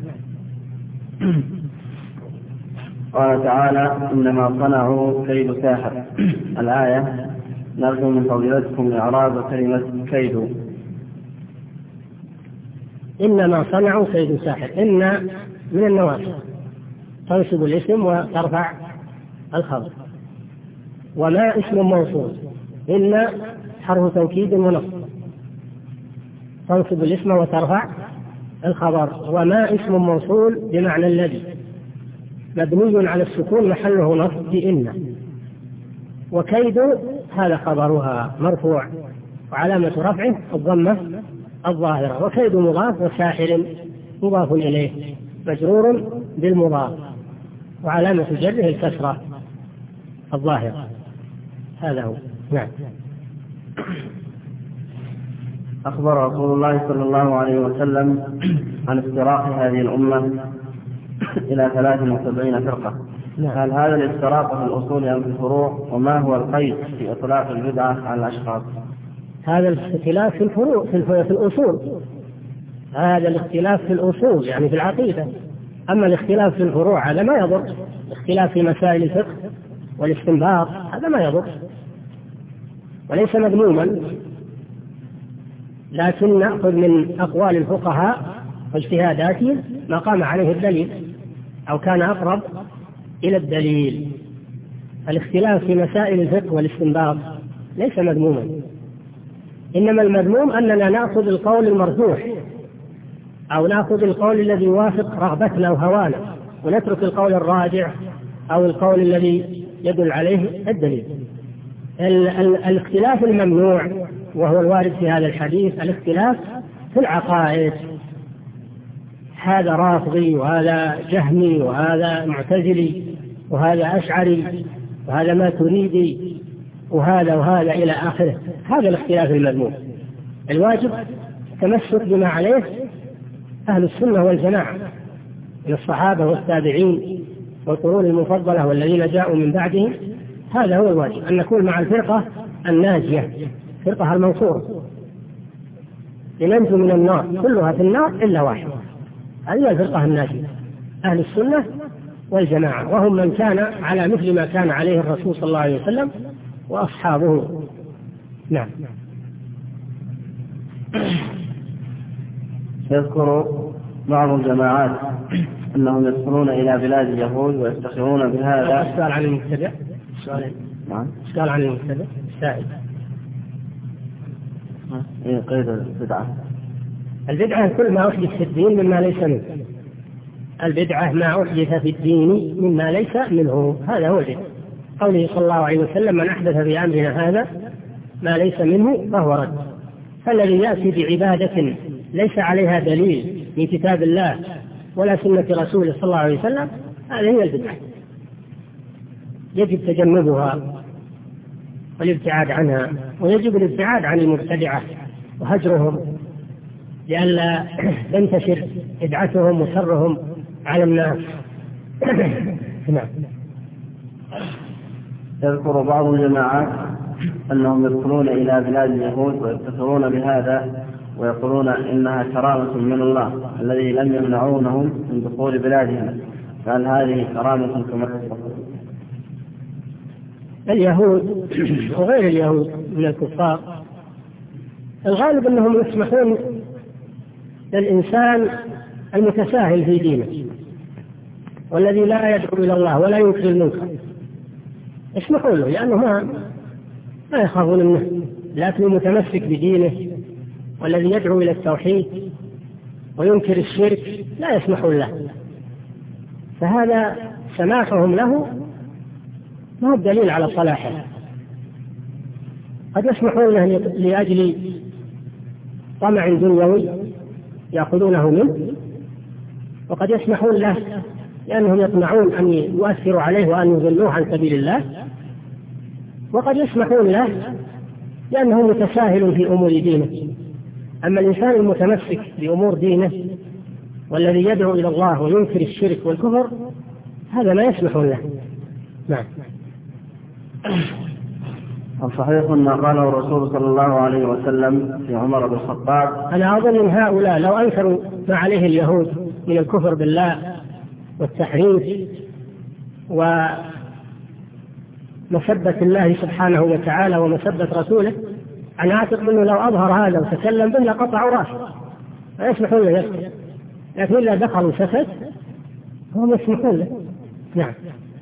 قال تعالى إنما صنعوا كيد ساحر. الآية نرجو من فضيلتكم إعراب كلمة كيد. إنما صنعوا كيد ساحر، إن من النواسخ تنصب الاسم وترفع الخبر، وما اسم موصول، إن حرف توكيد ونصب تنصب الاسم وترفع الخبر، وما اسم موصول بمعنى الذي مبني على السكون محله نصب بإن، وكيد هذا خبرها مرفوع وعلامة رفعه الضمة الظاهرة، وكيد مضاف وساحر مضاف إليه مجرور بالمضاف وعلامة جره الكسرة الظاهرة. هذا هو. نعم. أخبر رسول الله صلى الله عليه وسلم عن افتراق هذه الأمة إلى ثلاث وسبعين فرقة. نعم. هل هذا الافتراق في الأصول أم في الفروع؟ وما هو القيد في إطلاق البدعة على الأشخاص؟ هذا الاختلاف في الفروع في الأصول، هذا الاختلاف في الأصول يعني في العقيدة. أما الاختلاف في الفروع هذا ما يضر، الاختلاف في مسائل الفقه والاستنباط هذا ما يضر وليس مذموما، لكن نأخذ من أقوال الفقهاء واجتهاداتهم ما قام عليه الدليل أو كان أقرب إلى الدليل. الاختلاف في مسائل الفقه والاستنباط ليس مذموما، إنما المذموم أننا نأخذ القول المرجوح أو نأخذ القول الذي يوافق رغبتنا وهوانا ونترك القول الراجع أو القول الذي يدل عليه الدليل. ال- ال- الاختلاف الممنوع وهو الوارد في هذا الحديث الاختلاف في العقائد، هذا رافضي وهذا جهمي وهذا معتزلي وهذا أشعري وهذا ماتريدي وهذا وهذا إلى آخره، هذا الاختلاف المذموم. الواجب تمسك بما عليه أهل السنة والجماعة من الصحابة والتابعين والقرون المفضلة والذين جاءوا من بعدهم، هذا هو الواجب، أن نكون مع الفرقة الناجية، فرقة المنصورة لننجو من النار، كلها في النار إلا واحد، هذه الفرقة الناجية أهل السنة والجماعة، وهم من كان على مثل ما كان عليه الرسول صلى الله عليه وسلم وأصحابه. نعم. يذكر بعض الجماعات أنهم يدخلون إلى بلاد اليهود ويفتخرون بهذا. السؤال عن المبتدع. السؤال نعم. السؤال عن المبتدع السائل. إيه قيد البدعة. البدعة كل ما أحدث في الدين مما ليس منه. البدعة ما أحدث في الدين مما ليس منه، هذا هو البدعة. قوله صلى الله عليه وسلم: من أحدث في أمرنا هذا ما ليس منه فهو رد. فالذي يأتي بعبادة ليس عليها دليل من كتاب الله ولا سنة رسوله صلى الله عليه وسلم، هذه هي البدعة، يجب تجنبها والابتعاد عنها، ويجب الابتعاد عن المبتدعة وهجرهم لئلا تنتشر بدعتهم وشرهم على الناس. نعم. يذكر بعض الجماعات أنهم يدخلون إلى بلاد اليهود ويفتخرون بهذا ويقولون إنها كرامة من الله الذي لم يمنعونهم من دخول بلادهم، فهل هذه كرامة كما يقولون؟ اليهود وغير اليهود من الكفار الغالب أنهم يسمحون للإنسان المتساهل في دينه والذي لا يدعو إلى الله ولا ينكر المنكر، يسمحون له لأنه ما ما يخافون منه. لكن المتمسك بدينه والذي يدعو إلى التوحيد وينكر الشرك لا يسمحون له، فهذا سماحهم له ما هو الدليل على صلاحه. قد يسمحون له لأجل طمع دنيوي يأخذونه منه، وقد يسمحون له لأنهم يطمعون أن يؤثروا عليه وأن يضلوه عن سبيل الله، وقد يسمحون له لأنه متساهل في أمور دينه. أما الإنسان المتمسك بأمور دينه والذي يدعو إلى الله وينكر الشرك والكفر هذا ما يسمحون له. نعم. صحيح ما قاله الرسول صلى الله عليه وسلم في عمر بن الخطاب. أنا أظن من هؤلاء لو أنكروا ما عليه اليهود من الكفر بالله والتحريف ومسبة الله سبحانه وتعالى ومسبة رسوله، أنا أعتقد أنه لو أظهر هذا وتكلم به لقطعوا رأسه، لا يسمحون له يسكت، لكن إذا دخل وسكت هم يسمحون له. نعم.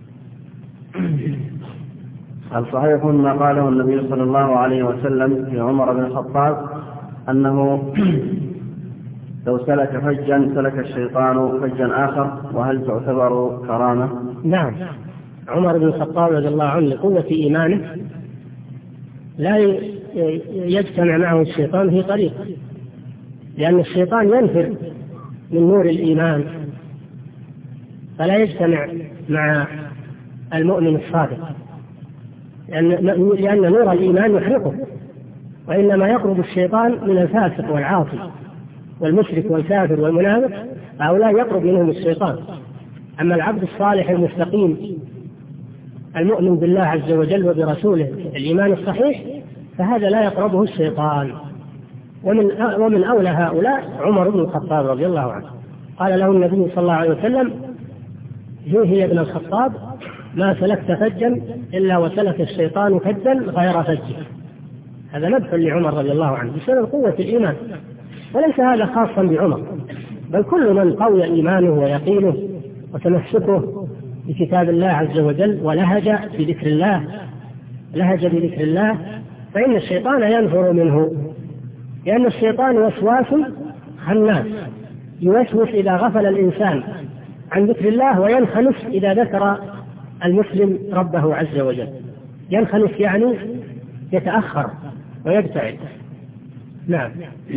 هل صحيح ما قاله النبي صلى الله عليه وسلم في عمر بن الخطاب أنه لو سلك فجا سلك الشيطان فجا آخر، وهل تعتبر كرامة؟ نعم. عمر بن الخطاب رضي الله عنه لقوة إيمانه لا يجتمع معه الشيطان في طريق، لأن الشيطان ينفر من نور الإيمان فلا يجتمع مع المؤمن الصادق، لأن, لأن نور الإيمان يحرقه، وإنما يقرب الشيطان من الفاسق والعاصي والمشرك والكافر والمنافق، هؤلاء يقرب منهم الشيطان. أما العبد الصالح المستقيم المؤمن بالله عز وجل وبرسوله الإيمان الصحيح فهذا لا يقربه الشيطان. ومن ومن أولى هؤلاء عمر بن الخطاب رضي الله عنه، قال له النبي صلى الله عليه وسلم: هي ابن الخطاب ما سلكت فجا إلا وسلك الشيطان فجا غير فجه. هذا مدح لعمر رضي الله عنه بسبب قوة الإيمان، وليس هذا خاصا بعمر، بل كل من قوي إيمانه ويقينه وتمسكه بكتاب الله عز وجل ولهج بذكر الله لهج بذكر الله فإن الشيطان ينفر منه، لأن الشيطان وسواس خناس يوسوس إذا غفل الإنسان عن ذكر الله، وينخنس إذا ذكر المسلم ربه عز وجل. ينخنس يعني يتأخر ويبتعد. نعم.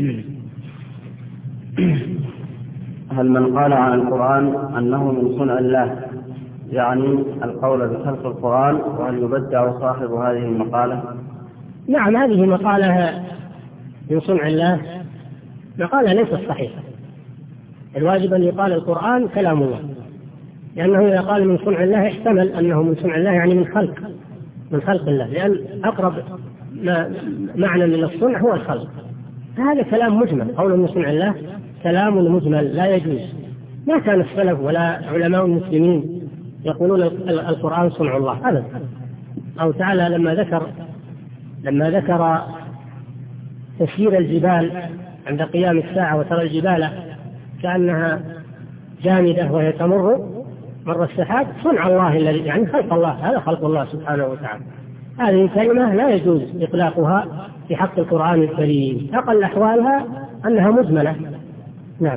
هل من قال عن القرآن أنه من صنع الله يعني القول بخلق القرآن، وهل يبدع صاحب هذه المقالة؟ نعم، هذه مقالة من صنع الله، مقالة ليست صحيحة. الواجب أن يقال القرآن كلام الله، لأنه إذا قال من صنع الله احتمل أنه من صنع الله يعني من خلق من خلق الله، لأن أقرب معنى من الصنع هو الخلق. هذا كلام مجمل، قول من صنع الله كلام مجمل لا يجوز. ما كان السلف ولا علماء المسلمين يقولون القرآن صنع الله أبدا. أو تعالى لما ذكر لما ذكر تسيير الجبال عند قيام الساعة وترى الجبال كأنها جامدة وهي تمر مر السحاب، صنع الله الذي يعني خلق الله، هذا خلق الله سبحانه وتعالى. هذه كلمة لا يجوز إطلاقها في حق القرآن الكريم، أقل أحوالها أنها مجملة. نعم.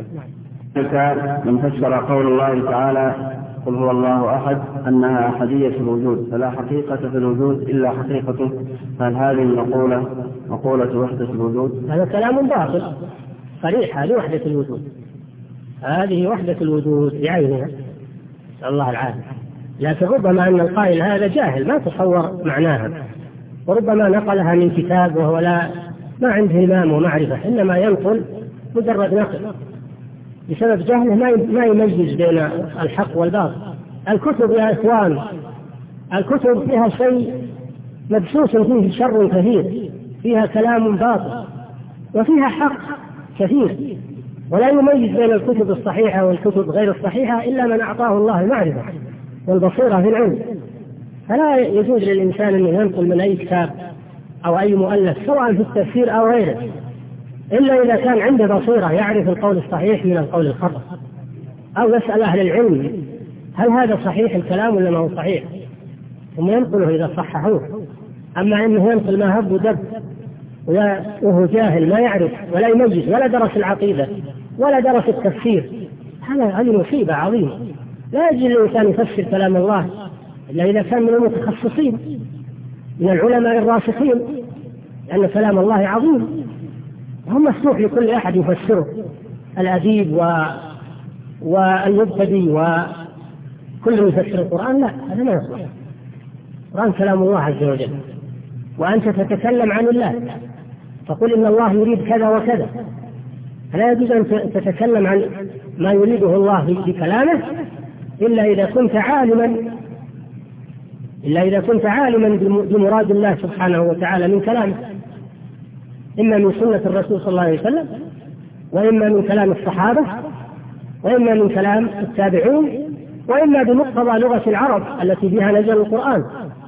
من فسر قول الله تعالى قل هو الله أحد أنها أحدية الوجود فلا حقيقة في الوجود إلا حقيقته، هل هذه المقولة مقولة وحدة الوجود؟ هذا كلام باطل صريح، هذه وحدة الوجود، هذه وحدة الوجود بعينها، نسأل الله العافية. لكن ربما أن القائل هذا جاهل ما تصور معناها، وربما نقلها من كتاب وهو لا ما عنده إمام ومعرفة، إنما ينقل مجرد نقل بسبب جهله ما يميز بين الحق والباطل. الكتب يا إخوان، الكتب فيها شيء مبسوط فيه شر كثير، فيها كلام باطل وفيها حق كثير، ولا يميز بين الكتب الصحيحة والكتب غير الصحيحة إلا من أعطاه الله المعرفة والبصيرة في العلم. فلا يجوز للإنسان أن ينقل من أي كتاب أو أي مؤلف سواء في التفسير أو غيره إلا إذا كان عنده بصيرة يعرف القول الصحيح من القول الخطأ، أو يسأل أهل العلم هل هذا صحيح الكلام ولا ما هو صحيح، ثم ينقله إذا صححوه. أما أنه ينقل ما هب ودب وهو جاهل ما يعرف ولا يميز ولا درس العقيدة ولا درس التفسير، هذه مصيبة عظيمة. لا يجوز للإنسان يفسر كلام الله إلا إذا كان من المتخصصين من العلماء الراسخين، لأن كلام الله عظيم هم مسموح لكل أحد يفسره، الأديب و... والمبتدئ وكل يفسر القرآن، لا هذا ما يصلح. القرآن كلام الله عز وجل، وأنت تتكلم عن الله تقول إن الله يريد كذا وكذا، فلا يجوز أن تتكلم عن ما يريده الله بكلامه إلا إذا كنت عالما إلا إذا كنت عالما بمراد الله سبحانه وتعالى من كلامه، إما من سنة الرسول صلى الله عليه وسلم، وإما من كلام الصحابة، وإما من كلام التابعين، وإما بمقتضى لغة العرب التي بها نزل القرآن.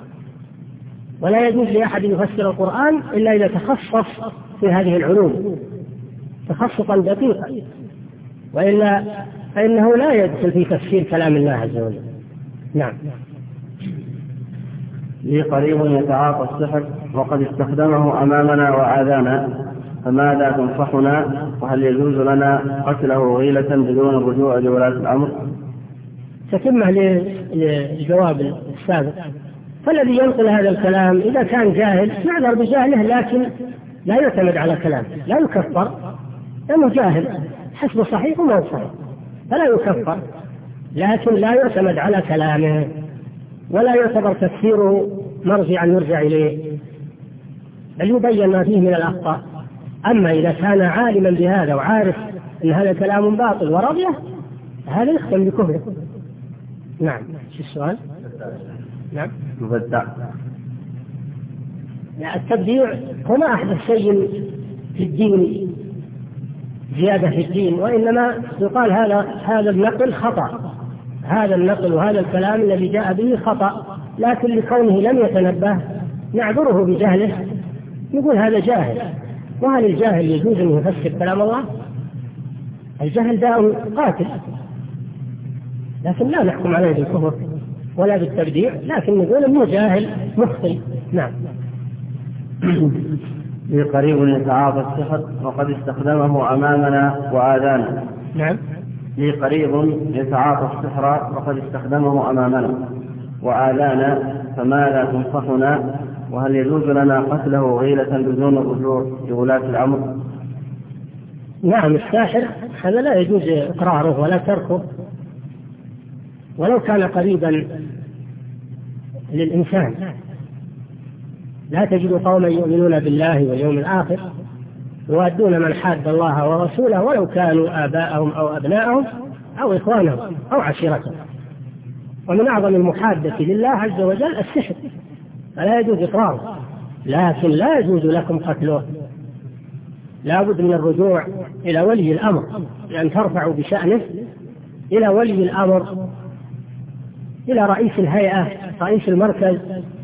ولا يجوز لأحد يفسر القرآن إلا إذا تخصص في هذه العلوم تخصصا دقيقا، وإلا فإنه لا يدخل في تفسير كلام الله عز وجل. نعم. لي قريب يتعاطى السحر وقد استخدمه أمامنا وآذانا، فماذا تنصحنا، وهل يجوز لنا قتله غيلة بدون الرجوع لولاة الأمر؟ تتمة للجواب السابق، فالذي ينقل هذا الكلام إذا كان جاهل نعذر بجاهله، لكن لا يعتمد على كلامه، لا يكفر لأنه جاهل، حسب صحيح وما هو صحيح فلا يكفر، لكن لا يعتمد على كلامه ولا يعتبر تفسيره مرجعا يرجع إليه، بل يبين ما فيه من الأخطاء. أما إذا كان عالما بهذا وعارف أن هذا كلام باطل ورضيه، هذا يختم بكفره. نعم. شو السؤال؟ نعم. مبدع. التبديع هو ما أحدث شيء في الدين زيادة في الدين، وإنما يقال هذا هذا النقل خطأ، هذا النقل وهذا الكلام الذي جاء به خطأ، لكن لكونه لم يتنبه نعذره بجهله، يقول هذا جاهل. وهل الجاهل يجوز أن يفسر كلام الله؟ الجهل داء قاتل، لكن لا نحكم عليه بالكفر ولا بالتبديع، لكن نقول انه جاهل مخطئ. نعم. لي قريب يتعاطى السحر وقد استخدمه أمامنا وآذانا. نعم. لي قريب يتعاطى السحر وقد استخدمه أمامنا وآذانا، فماذا تنصحنا، وهل يجوز لنا قتله غيلة بدون الرجوع لولاة الأمر؟ نعم. الساحر هذا لا يجوز إقراره ولا تركه ولو كان قريبا للإنسان. لا تجد قوما يؤمنون بالله واليوم الآخر يوادون من حاد الله ورسوله ولو كانوا آباءهم أو أبناءهم أو إخوانهم أو عشيرتهم. ومن أعظم المحادة لله عز وجل السحر، فلا يجوز إقراره، لكن لا يجوز لكم قتله. لا بد من الرجوع إلى ولي الأمر، لأن ترفعوا بشأنه إلى ولي الأمر، إلى رئيس الهيئة، رئيس المركز،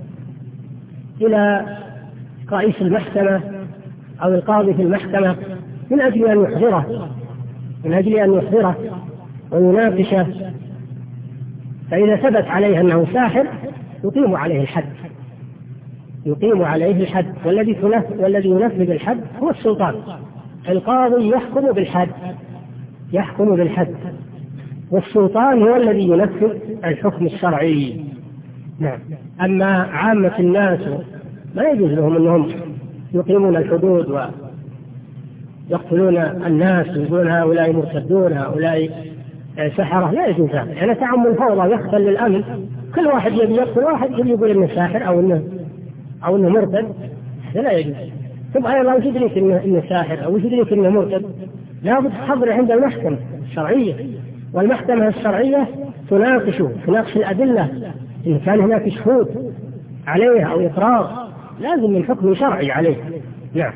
إلى رئيس المحكمة أو القاضي في المحكمة، من أجل أن يحضره من أجل أن يحضره ويناقشه، فإذا ثبت عليه أنه ساحر يقيم عليه الحد، يقيم عليه الحد. والذي والذي ينفذ الحد هو السلطان. القاضي يحكم بالحد، يحكم بالحد، والسلطان هو الذي ينفذ الحكم الشرعي. نعم. أما عامة الناس ما يجوز لهم أنهم يقيمون الحدود ويقتلون الناس ويقولون هؤلاء مرتدون هؤلاء سحرة، لا يجوز هذا، يعني تعمل فوضى يخفل للأمن. كل واحد يبي يقتل واحد يقول إنه ساحر أو إنه أو إنه مرتد، هذا لا يجوز. تبغى الله وش يدريك إنه إنه ساحر أو وش يدريك إنه مرتد؟ لابد تحضر عند المحكمة الشرعية، والمحكمة الشرعية تناقشه تناقش الأدلة إن كان هناك شهود عليه أو إقرار، لازم من حكم شرعي عليه. نعم.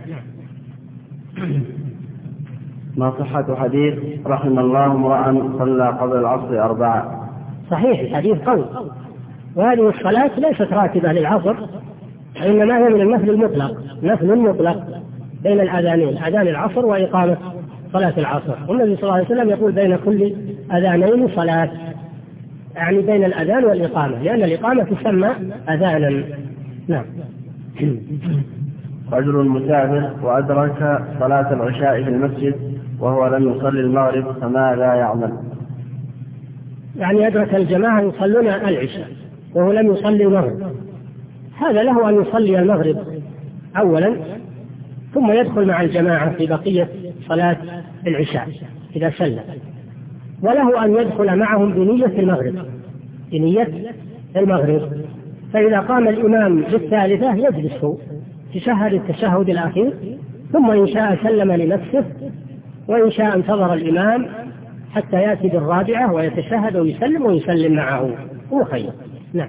ما صحة حديث رحم الله امرأ صلى قبل العصر أربعة؟ صحيح، الحديث قوي، وهذه الصلاة ليست راتبة للعصر، إنما هي من النفل المطلق، نفل مطلق بين الأذانين، أذان العصر وإقامة صلاة العصر. والنبي صلى الله عليه وسلم يقول بين كل أذانين صلاة، يعني بين الأذان والإقامة، لأن الإقامة تسمى أذانا. نعم. رجل مسافر وأدرك صلاة العشاء في المسجد وهو لم يصلي المغرب فماذا يعمل؟ يعني أدرك الجماعة يصلون العشاء وهو لم يصلي المغرب، هذا له أن يصلي المغرب أولا ثم يدخل مع الجماعة في بقية صلاة العشاء إذا سلم، وله أن يدخل معهم بنية المغرب بنية المغرب فإذا قام الإمام بالثالثة يجلس يشهد التشهد الأخير، ثم إن شاء سلم لنفسه، وإن شاء انتظر الإمام حتى يأتي بالرابعة ويتشهد ويسلم ويسلم معه، هو خير. نعم.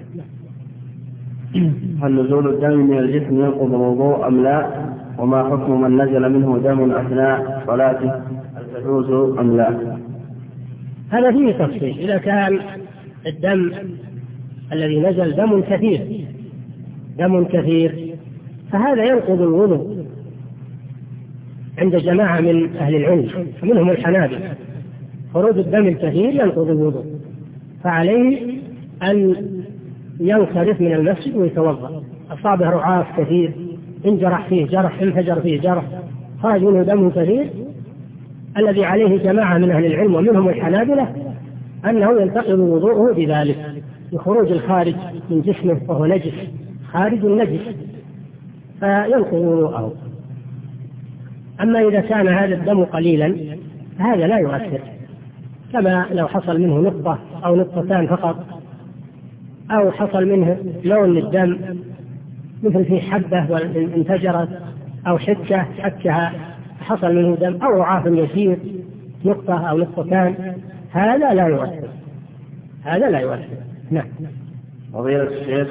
هل نزول الدم من الجسم ينقض الوضوء أم لا؟ وما حكم من نزل منه دم أثناء صلاته، هل تجوز أم لا؟ هذا فيه تفصيل. إذا كان الدم الذي نزل دم كثير دم كثير فهذا ينقض الوضوء عند جماعة من أهل العلم منهم الحنابلة، خروج الدم الكثير ينقض الوضوء، فعليه أن ينصرف من المسجد ويتوضأ. أصابه رعاف كثير، إن جرح فيه جرح، انفجر فيه جرح، خرج منه دم كثير، الذي عليه جماعة من أهل العلم ومنهم الحنابلة أنه ينتقض وضوءه بذلك، بخروج الخارج من جسمه وهو نجس، خارج النجس، فينقض وضوءه. أما إذا كان هذا الدم قليلا هذا لا يؤثر، كما لو حصل منه نقطة أو نقطتان فقط، أو حصل منه لون للدم مثل في حبة وانفجرت، أو حكة حكها حصل منه دم، أو رعاف يسير نقطة أو نقطتان، هذا لا يؤثر، هذا لا يؤثر. نعم. فضيلة الشيخ،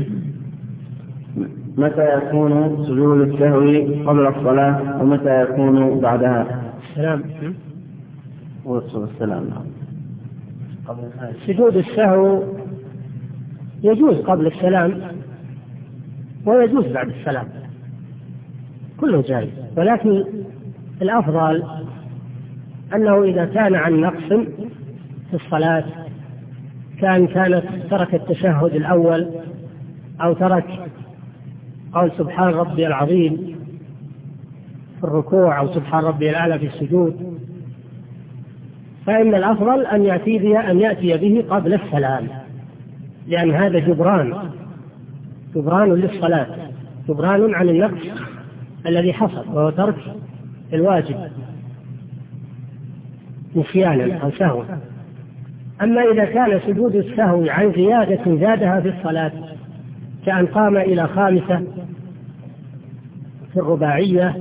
متى يكون سجود السهو قبل الصلاة ومتى يكون بعدها؟ السلام. والسلام. سجود السهو يجوز قبل السلام ويجوز بعد السلام، كله جائز، ولكن الأفضل أنه إذا كان عن نقص في الصلاة، كان كانت ترك التشهد الأول أو ترك قول سبحان ربي العظيم في الركوع أو سبحان ربي الأعلى في السجود، فإن الأفضل أن يأتي به أن يأتي به قبل السلام، لأن هذا جبران جبران للصلاة، جبران عن النقص الذي حصل وهو ترك الواجب نسيانا أو سهوا. أما إذا كان سجود السهو عن زيادة زادها في الصلاة، كأن قام إلى خامسة في الرباعية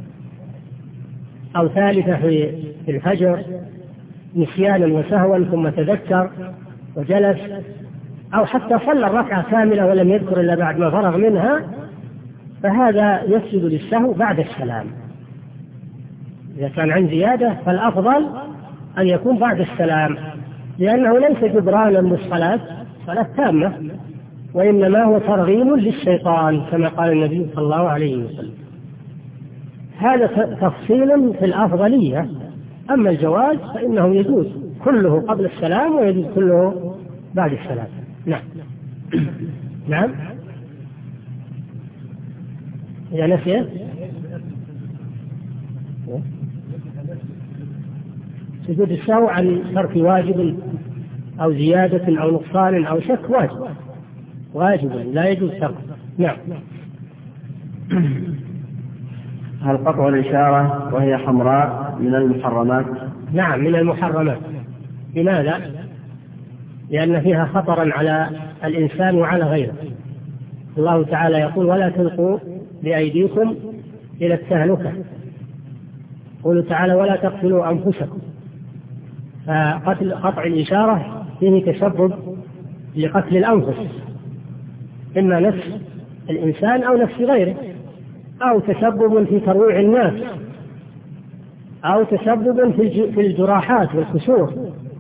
أو ثالثة في الفجر نسيانا وسهوا ثم تذكر وجلس، أو حتى صلى الركعة كاملة ولم يذكر إلا بعد ما فرغ منها، فهذا يسجد للسهو بعد السلام. إذا كان عن زيادة فالأفضل أن يكون بعد السلام، لأنه ليس جبرانا للصلاة صلاة تامة، وإنما هو ترغيم للشيطان كما قال النبي صلى الله عليه وسلم. هذا تفصيل في الأفضلية، أما الجواز فإنه يجوز كله قبل السلام ويجوز كله بعد السلام. نعم. نعم. إذا نسي سجود السهو عن ترك واجب أو زيادة أو نقصان أو شك واجب واجب لا يجوز ترك. نعم. هل قطع الإشارة وهي حمراء من المحرمات؟ نعم من المحرمات. لماذا؟ لأن فيها خطرا على الإنسان وعلى غيره. الله تعالى يقول ولا تلقوا بأيديكم إلى التهلكة. يقول تعالى ولا تقتلوا أنفسكم. فقتل قطع الإشارة فيه تسبب لقتل الأنفس، إما نفس الإنسان أو نفس غيره، أو تسبب في ترويع الناس، أو تسبب في الجراحات والكسور.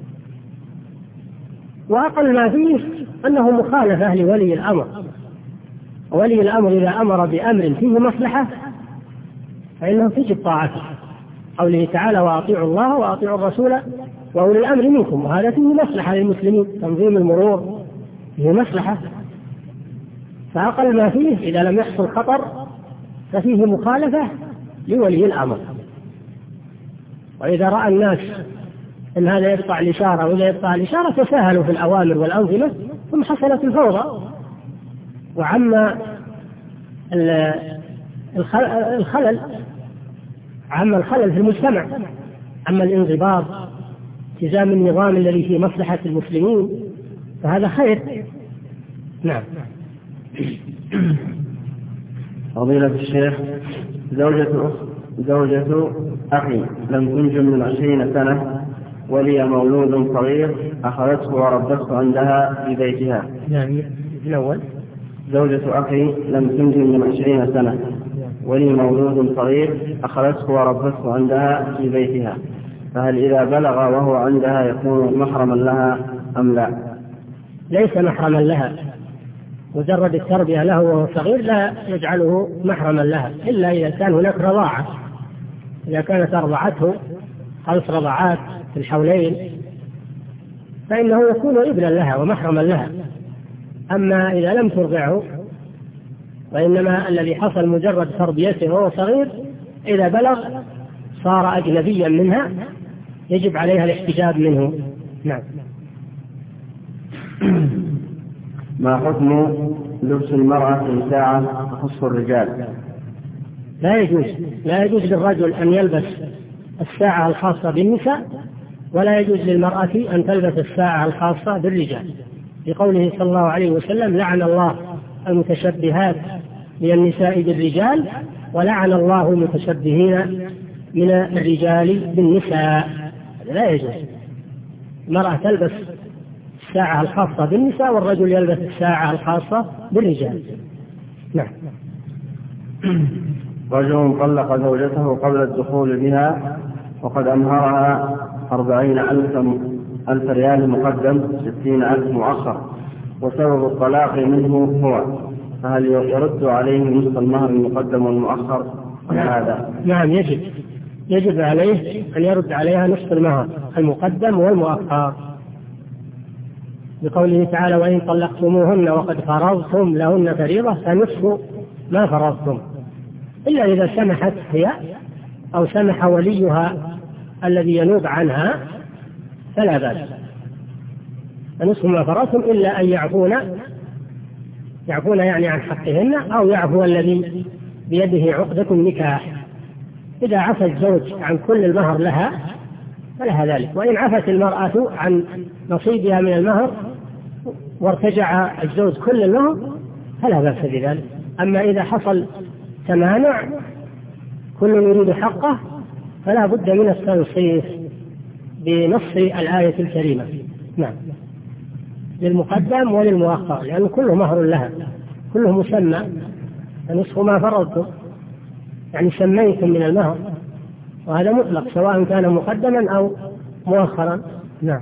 وأقل ما فيه أنه مخالفة لولي الأمر. ولي الأمر إذا أمر بأمر فيه مصلحة فإنه تجب طاعته. قوله تعالى وأطيعوا الله وأطيعوا الرسول وأولي الأمر منكم، وهذا فيه مصلحة للمسلمين، تنظيم المرور فيه مصلحة. فأقل ما فيه إذا لم يحصل خطر ففيه مخالفة لولي الأمر. وإذا رأى الناس أن هذا يقطع الإشارة وإذا يقطع الإشارة تساهلوا في الأوامر والأنظمة ثم حصلت الفوضى وعم الخلل عم الخلل في المجتمع، عم الانضباط، التزام النظام الذي فيه مصلحة المسلمين، فهذا خير. نعم. فضيلة الشيخ، زوجة زوجة أخي لم تنجب من عشرين سنة ولي مولود صغير أخذته وربته عندها في بيتها. نعم. الأول زوجة أخي لم تنجب من عشرين سنة ولي مولود صغير أخذته وربته عندها في بيتها، فهل إذا بلغ وهو عندها يكون محرما لها أم لا؟ ليس محرما لها، مجرد التربية له وهو صغير لا يجعله محرما لها، إلا إذا كان هناك رضاعة. إذا كانت أرضعته خمس رضعات في الحولين فإنه يكون ابنا لها ومحرما لها. أما إذا لم ترضعه وإنما الذي حصل مجرد تربيته وهو صغير، إذا بلغ صار أجنبيا منها يجب عليها الاحتجاب منه. نعم. ما حكم لبس المرأة في ساعة تخص الرجال؟ لا يجوز لا يجوز للرجل أن يلبس الساعة الخاصة بالنساء، ولا يجوز للمرأة أن تلبس الساعة الخاصة بالرجال، لقوله صلى الله عليه وسلم لعن الله المتشبهات من النساء بالرجال ولعن الله المتشبهين من الرجال بالنساء. لا يجوز المرأة تلبس الساعة الخاصة بالنساء والرجل يلبس الساعة الخاصة بالرجال. نعم. رجل طلق زوجته قبل الدخول بها وقد أمهرها أربعين ألف ألف ريال مقدم ستين ألف مؤخر، وسبب الطلاق منه هو، فهل يرد عليه نصف المهر المقدم والمؤخر هذا؟ نعم يجب يجب عليه أن يرد عليها نصف المهر المقدم والمؤخر، بقوله تعالى وإن طلقتموهن وقد فرضتم لهن فريضة فنصف ما فرضتم، إلا إذا سمحت هي أو سمح وليها الذي ينوب عنها فلا بأس، فنصف ما فرضتم إلا أن يعفون يعفون يعني عن حقهن أو يعفو الذي بيده عقدة النكاح. إذا عفى الزوج عن كل المهر لها فلها ذلك، وإن عفت المرأة عن نصيبها من المهر وارتجع الزوج كل المهر فلا بأس بذلك. أما إذا حصل تمانع كل يريد حقه فلا بد من التنصيف بنص الآية الكريمة. نعم. للمقدم وللمؤخر لأن كله مهر لها، كله مسمى، فنصف ما فرضتم يعني سميتم من المهر، وهذا مطلق سواء كان مقدما أو مؤخرا. نعم.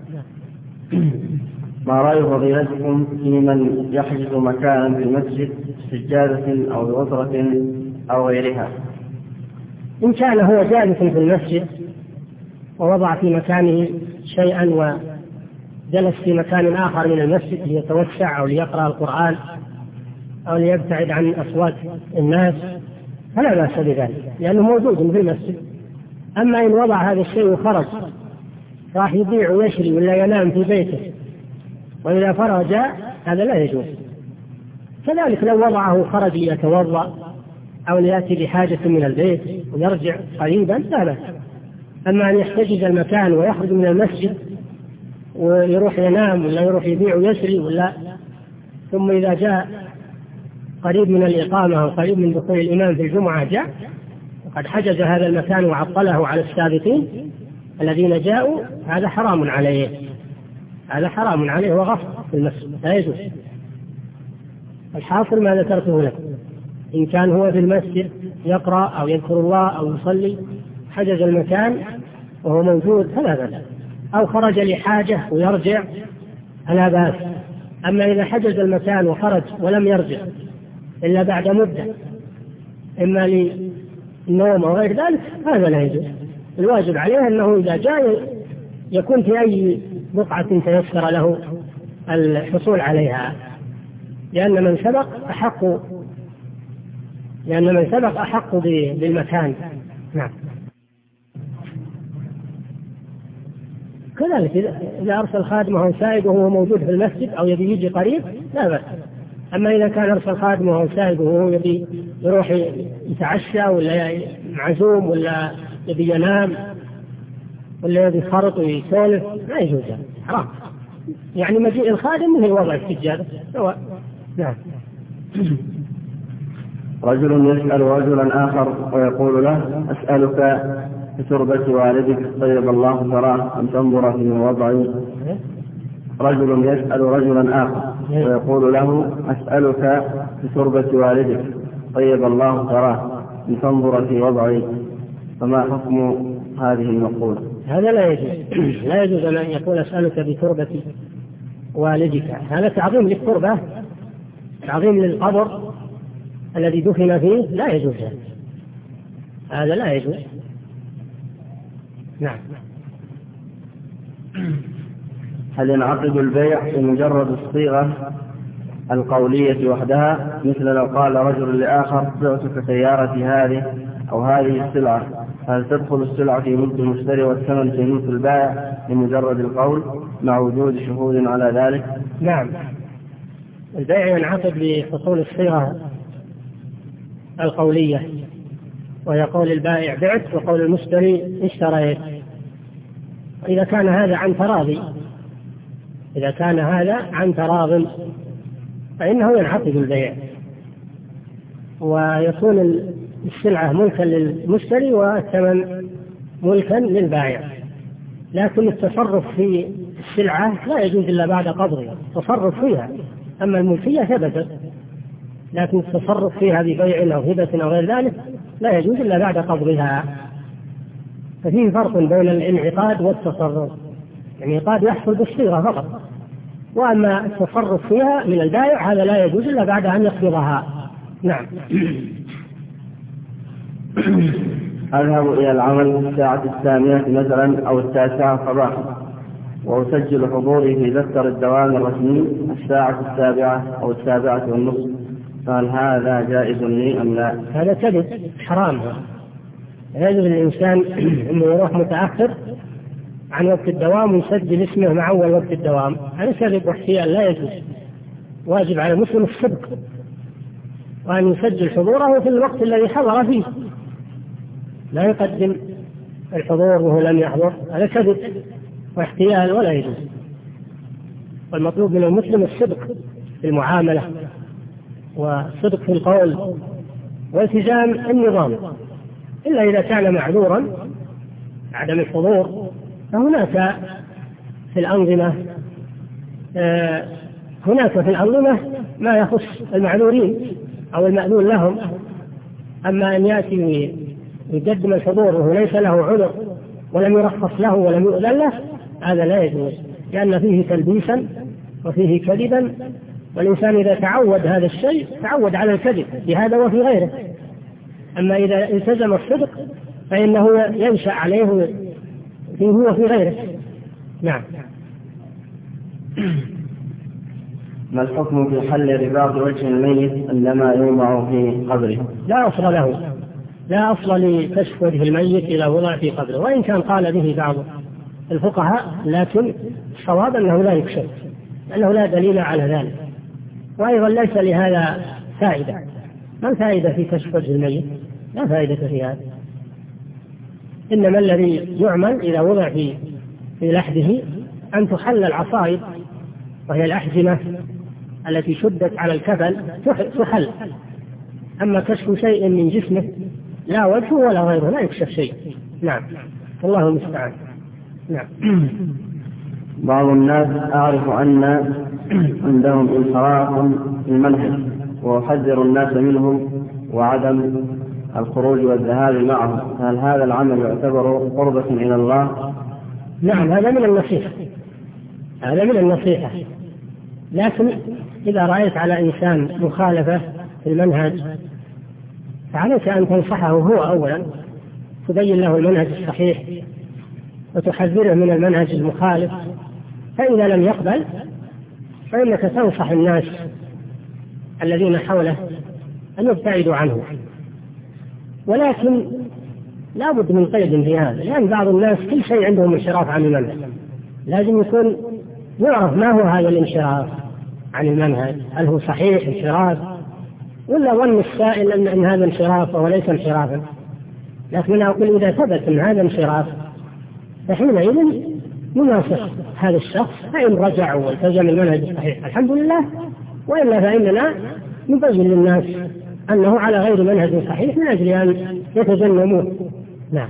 ما رأي فضيلتكم في من يحجز مكانا في المسجد سجادة أو بغطرة أو غيرها؟ إن كان هو جالس في المسجد ووضع في مكانه شيئا وجلس في مكان آخر من المسجد ليتوسع أو ليقرأ القرآن أو ليبتعد عن أصوات الناس فلا بأس بذلك لأنه موجود في المسجد. أما إن وضع هذا الشيء وخرج راح يبيع ويشري ولا ينام في بيته وإذا فرغ جاء هذا لا يجوز. كذلك لو وضعه خرج ليتوضأ أو ليأتي بحاجة من البيت ويرجع قريبا لا بأس. أما أن يحتجز المكان ويخرج من المسجد ويروح ينام ولا يروح يبيع ويشري ولا ثم إذا جاء قريب من الإقامة أو قريب من دخول الإمام في الجمعة جاء وقد حجز هذا المكان وعطله على السابقين الذين جاءوا هذا حرام عليه، هذا حرام عليه وغصب في المسجد لا يجوز. الحاصل ما ذكرته لك، إن كان هو في المسجد يقرأ أو يذكر الله أو يصلي حجز المكان وهو موجود فلا بأس، أو خرج لحاجة ويرجع فلا بأس. أما إذا حجز المكان وخرج ولم يرجع إلا بعد مدة إما للنوم أو غير ذلك هذا لا يجوز. الواجب عليه أنه إذا جاء يكون في أي بقعة تيسر له الحصول عليها، لأن من سبق أحق لأن من سبق أحق بالمكان. نعم. كذلك إذا أرسل خادمه أو سائق وهو موجود في المسجد أو يبي يجي قريب لا بأس. أما إذا كان أرسل خادمه أو سائق وهو يبي يروح يتعشى ولا معزوم ولا يبي ينام ولا يبي خرط ويسولف لا يجوز، حرام. يعني مجيء الخادم مثل وضع السجادة سواء. نعم. رجل يسأل رجلا آخر ويقول له أسألك بتربة والدك طيب الله ثراه أن تنظر في وضعي. رجل يسأل رجلا آخر ويقول له أسألك بتربة والدك طيب الله ثراه أن تنظر في وضعي، فما حكم هذه المقولة؟ هذا لا يجوز. لا يجوز أن يقول أسألك بتربة والدك، هذا تعظيم للتربة، تعظيم للقبر الذي دفن فيه، لا يجوز هذا، لا يجوز. نعم. هل ينعقد البيع بمجرد الصيغة القولية وحدها، مثل لو قال رجل لآخر بعتك سيارتي هذه أو هذه السلعة، هل تدخل السلعة في ملك المشتري والثمن في ملك البائع بمجرد القول مع وجود شهود على ذلك؟ نعم. البيع ينعقد بحصول الصيغة القولية، ويقول البائع بعت وقول المشتري اشتريت. إذا كان هذا عن تراضي إذا كان هذا عن تراض فإنه ينعقد البيع، ويكون السلعة ملكا للمشتري والثمن ملكا للبائع. لكن التصرف في السلعة لا يجوز إلا بعد قبضها، التصرف فيها. أما الملكية ثبتت، لكن التصرف فيها ببيع أو هبة أو غير ذلك لا يجوز إلا بعد قبضها. ففيه فرق بين الانعقاد والتصرف. الانعقاد يحصل بالصيغة فقط، وأما التصرف فيها من البائع هذا لا يجوز إلا بعد أن يقبضها. نعم. أذهب إلى العمل الساعة الثامنة مثلا أو التاسعة صباحا، وأسجل حضوري في دفتر الدوام الرسمي الساعة السابعة أو السابعة والنصف، فهل هذا جائز لي أم لا؟ هذا كذب حرام. يجب الإنسان أنه يروح متأخر عن وقت الدوام ويسجل اسمه مع أول وقت الدوام، هذا كذب واحتيال لا يجوز. واجب على المسلم الصدق، وأن يسجل حضوره في الوقت الذي حضر فيه، لا يقدم الحضور وهو لم يحضر، هذا كذب واحتيال ولا يجوز. والمطلوب من المسلم الصدق في المعاملة والصدق في القول والتزام النظام، إلا إذا كان معذورا عدم الحضور. فهناك في الأنظمة آه هناك في الأنظمة ما يخص المعذورين أو المأذون لهم. أما أن يأتي ويقدم الحضور وهو ليس له عذر ولم يرخص له ولم يؤذن له، هذا لا يجوز، لأن فيه تلبيسا وفيه كذبا، والإنسان إذا تعود هذا الشيء تعود على الكذب في هذا وفي غيره. أما إذا التزم الصدق فإنه ينشأ عليه فيه وفي غيره. نعم. ما الحكم في حل رباط وجه الميت عندما يوضع في قبره؟ لا أصل له، لا أصل لكشف وجه الميت إذا وضع في قبره، وإن كان قال به بعض الفقهاء، لكن الصواب أنه لا يكشف لأنه لا دليل على ذلك، وأيضا ليس لهذا فائدة. ما الفائدة في كشف وجه الميت؟ لا فائدة في هذا. إنما الذي يعمل إذا وضع في في لحده أن تحل العصائب، وهي الأحزمة التي شدت على الكفن تحل. أما كشف شيء من جسمه لا وجهه ولا غيره لا يكشف شيء. نعم، والله المستعان. نعم. بعض الناس أعرف أن عندهم انحراف في المنهج، وأحذر الناس منهم وعدم الخروج والذهاب معهم، هل هذا العمل يعتبر قربة إلى الله؟ نعم، هذا من النصيحة، هذا من النصيحة. لكن إذا رأيت على إنسان مخالفة في المنهج فعليك أن تنصحه هو أولا، تبين له المنهج الصحيح وتحذره من المنهج المخالف، فإذا لم يقبل فإنك تنصح الناس الذين حوله أن يبتعدوا عنه. ولكن لا بد من قيد في هذا، لأن بعض الناس كل شيء عندهم انحراف عن المنهج، لازم يكون يعرف ما هو هذا الانحراف عن المنهج، هل هو صحيح انحراف ولا ظن السائل أن, أن هذا انحراف وليس انحرافا. لكن أنا أقول إذا ثبت أن هذا انحراف فحينئذ نناصح هذا الشخص، فإن رجع والتزم المنهج الصحيح الحمد لله، وإلا فإننا نبين للناس أنه على غير منهج صحيح من أجل أن يتجنبوه. نعم.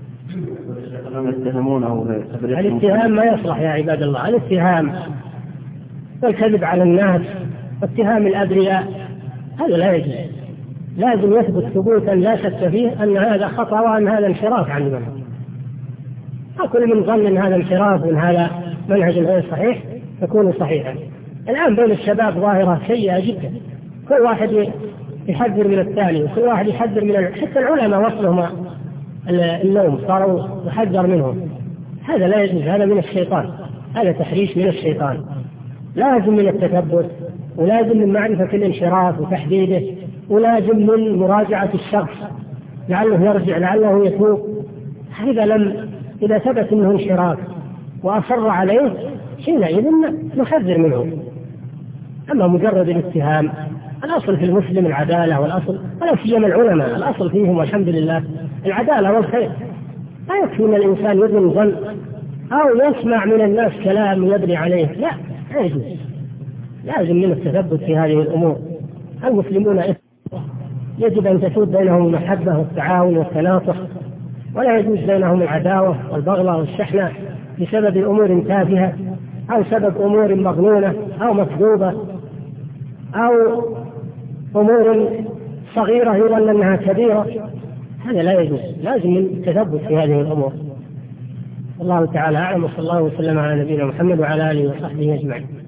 الاتهام ما يصلح يا عباد الله، الاتهام والكذب على الناس واتهام الأبرياء هذا لا يجوز، لازم يثبت ثبوتا لا شك فيه أن هذا خطأ وأن هذا انحراف عن المنهج. كل من ظن أن هذا انحراف وأن هذا منهج غير صحيح يكون صحيحا. الآن بين الشباب ظاهرة سيئة جدا، كل واحد يحذر من الثاني وكل واحد يحذر من ال... حتى العلماء وصلهم اللوم صاروا يحذر منهم. هذا لا يجوز، هذا من الشيطان، هذا تحريش من الشيطان. لازم من التثبت، ولازم من معرفة الانحراف وتحديده، ولازم من مراجعة الشخص لعله يرجع لعله يتوب. إذا لم إذا ثبت منه انحراف وأصر عليه حينئذ نحذر منه. أما مجرد الاتهام، الأصل في المسلم العدالة، والأصل ولا سيما العلماء الأصل فيهم والحمد لله العدالة والخير. لا يكفي أن الإنسان يظن ظن أو يسمع من الناس كلام يبني عليه، لا لا يجوز، لازم من التثبت في هذه الأمور. المسلمون يجب أن تسود بينهم المحبة والتعاون والتناصح، ولا يجوز بينهم العداوة والبغضاء والشحنة بسبب أمور تافهة أو سبب أمور مظنونة أو مكذوبة أو أمور صغيرة يظن أنها كبيرة. هذا لا يجوز، لازم من التثبت في هذه الأمور. الله تعالى أعلم، وصلى الله وسلم على نبينا محمد وعلى آله وصحبه أجمعين.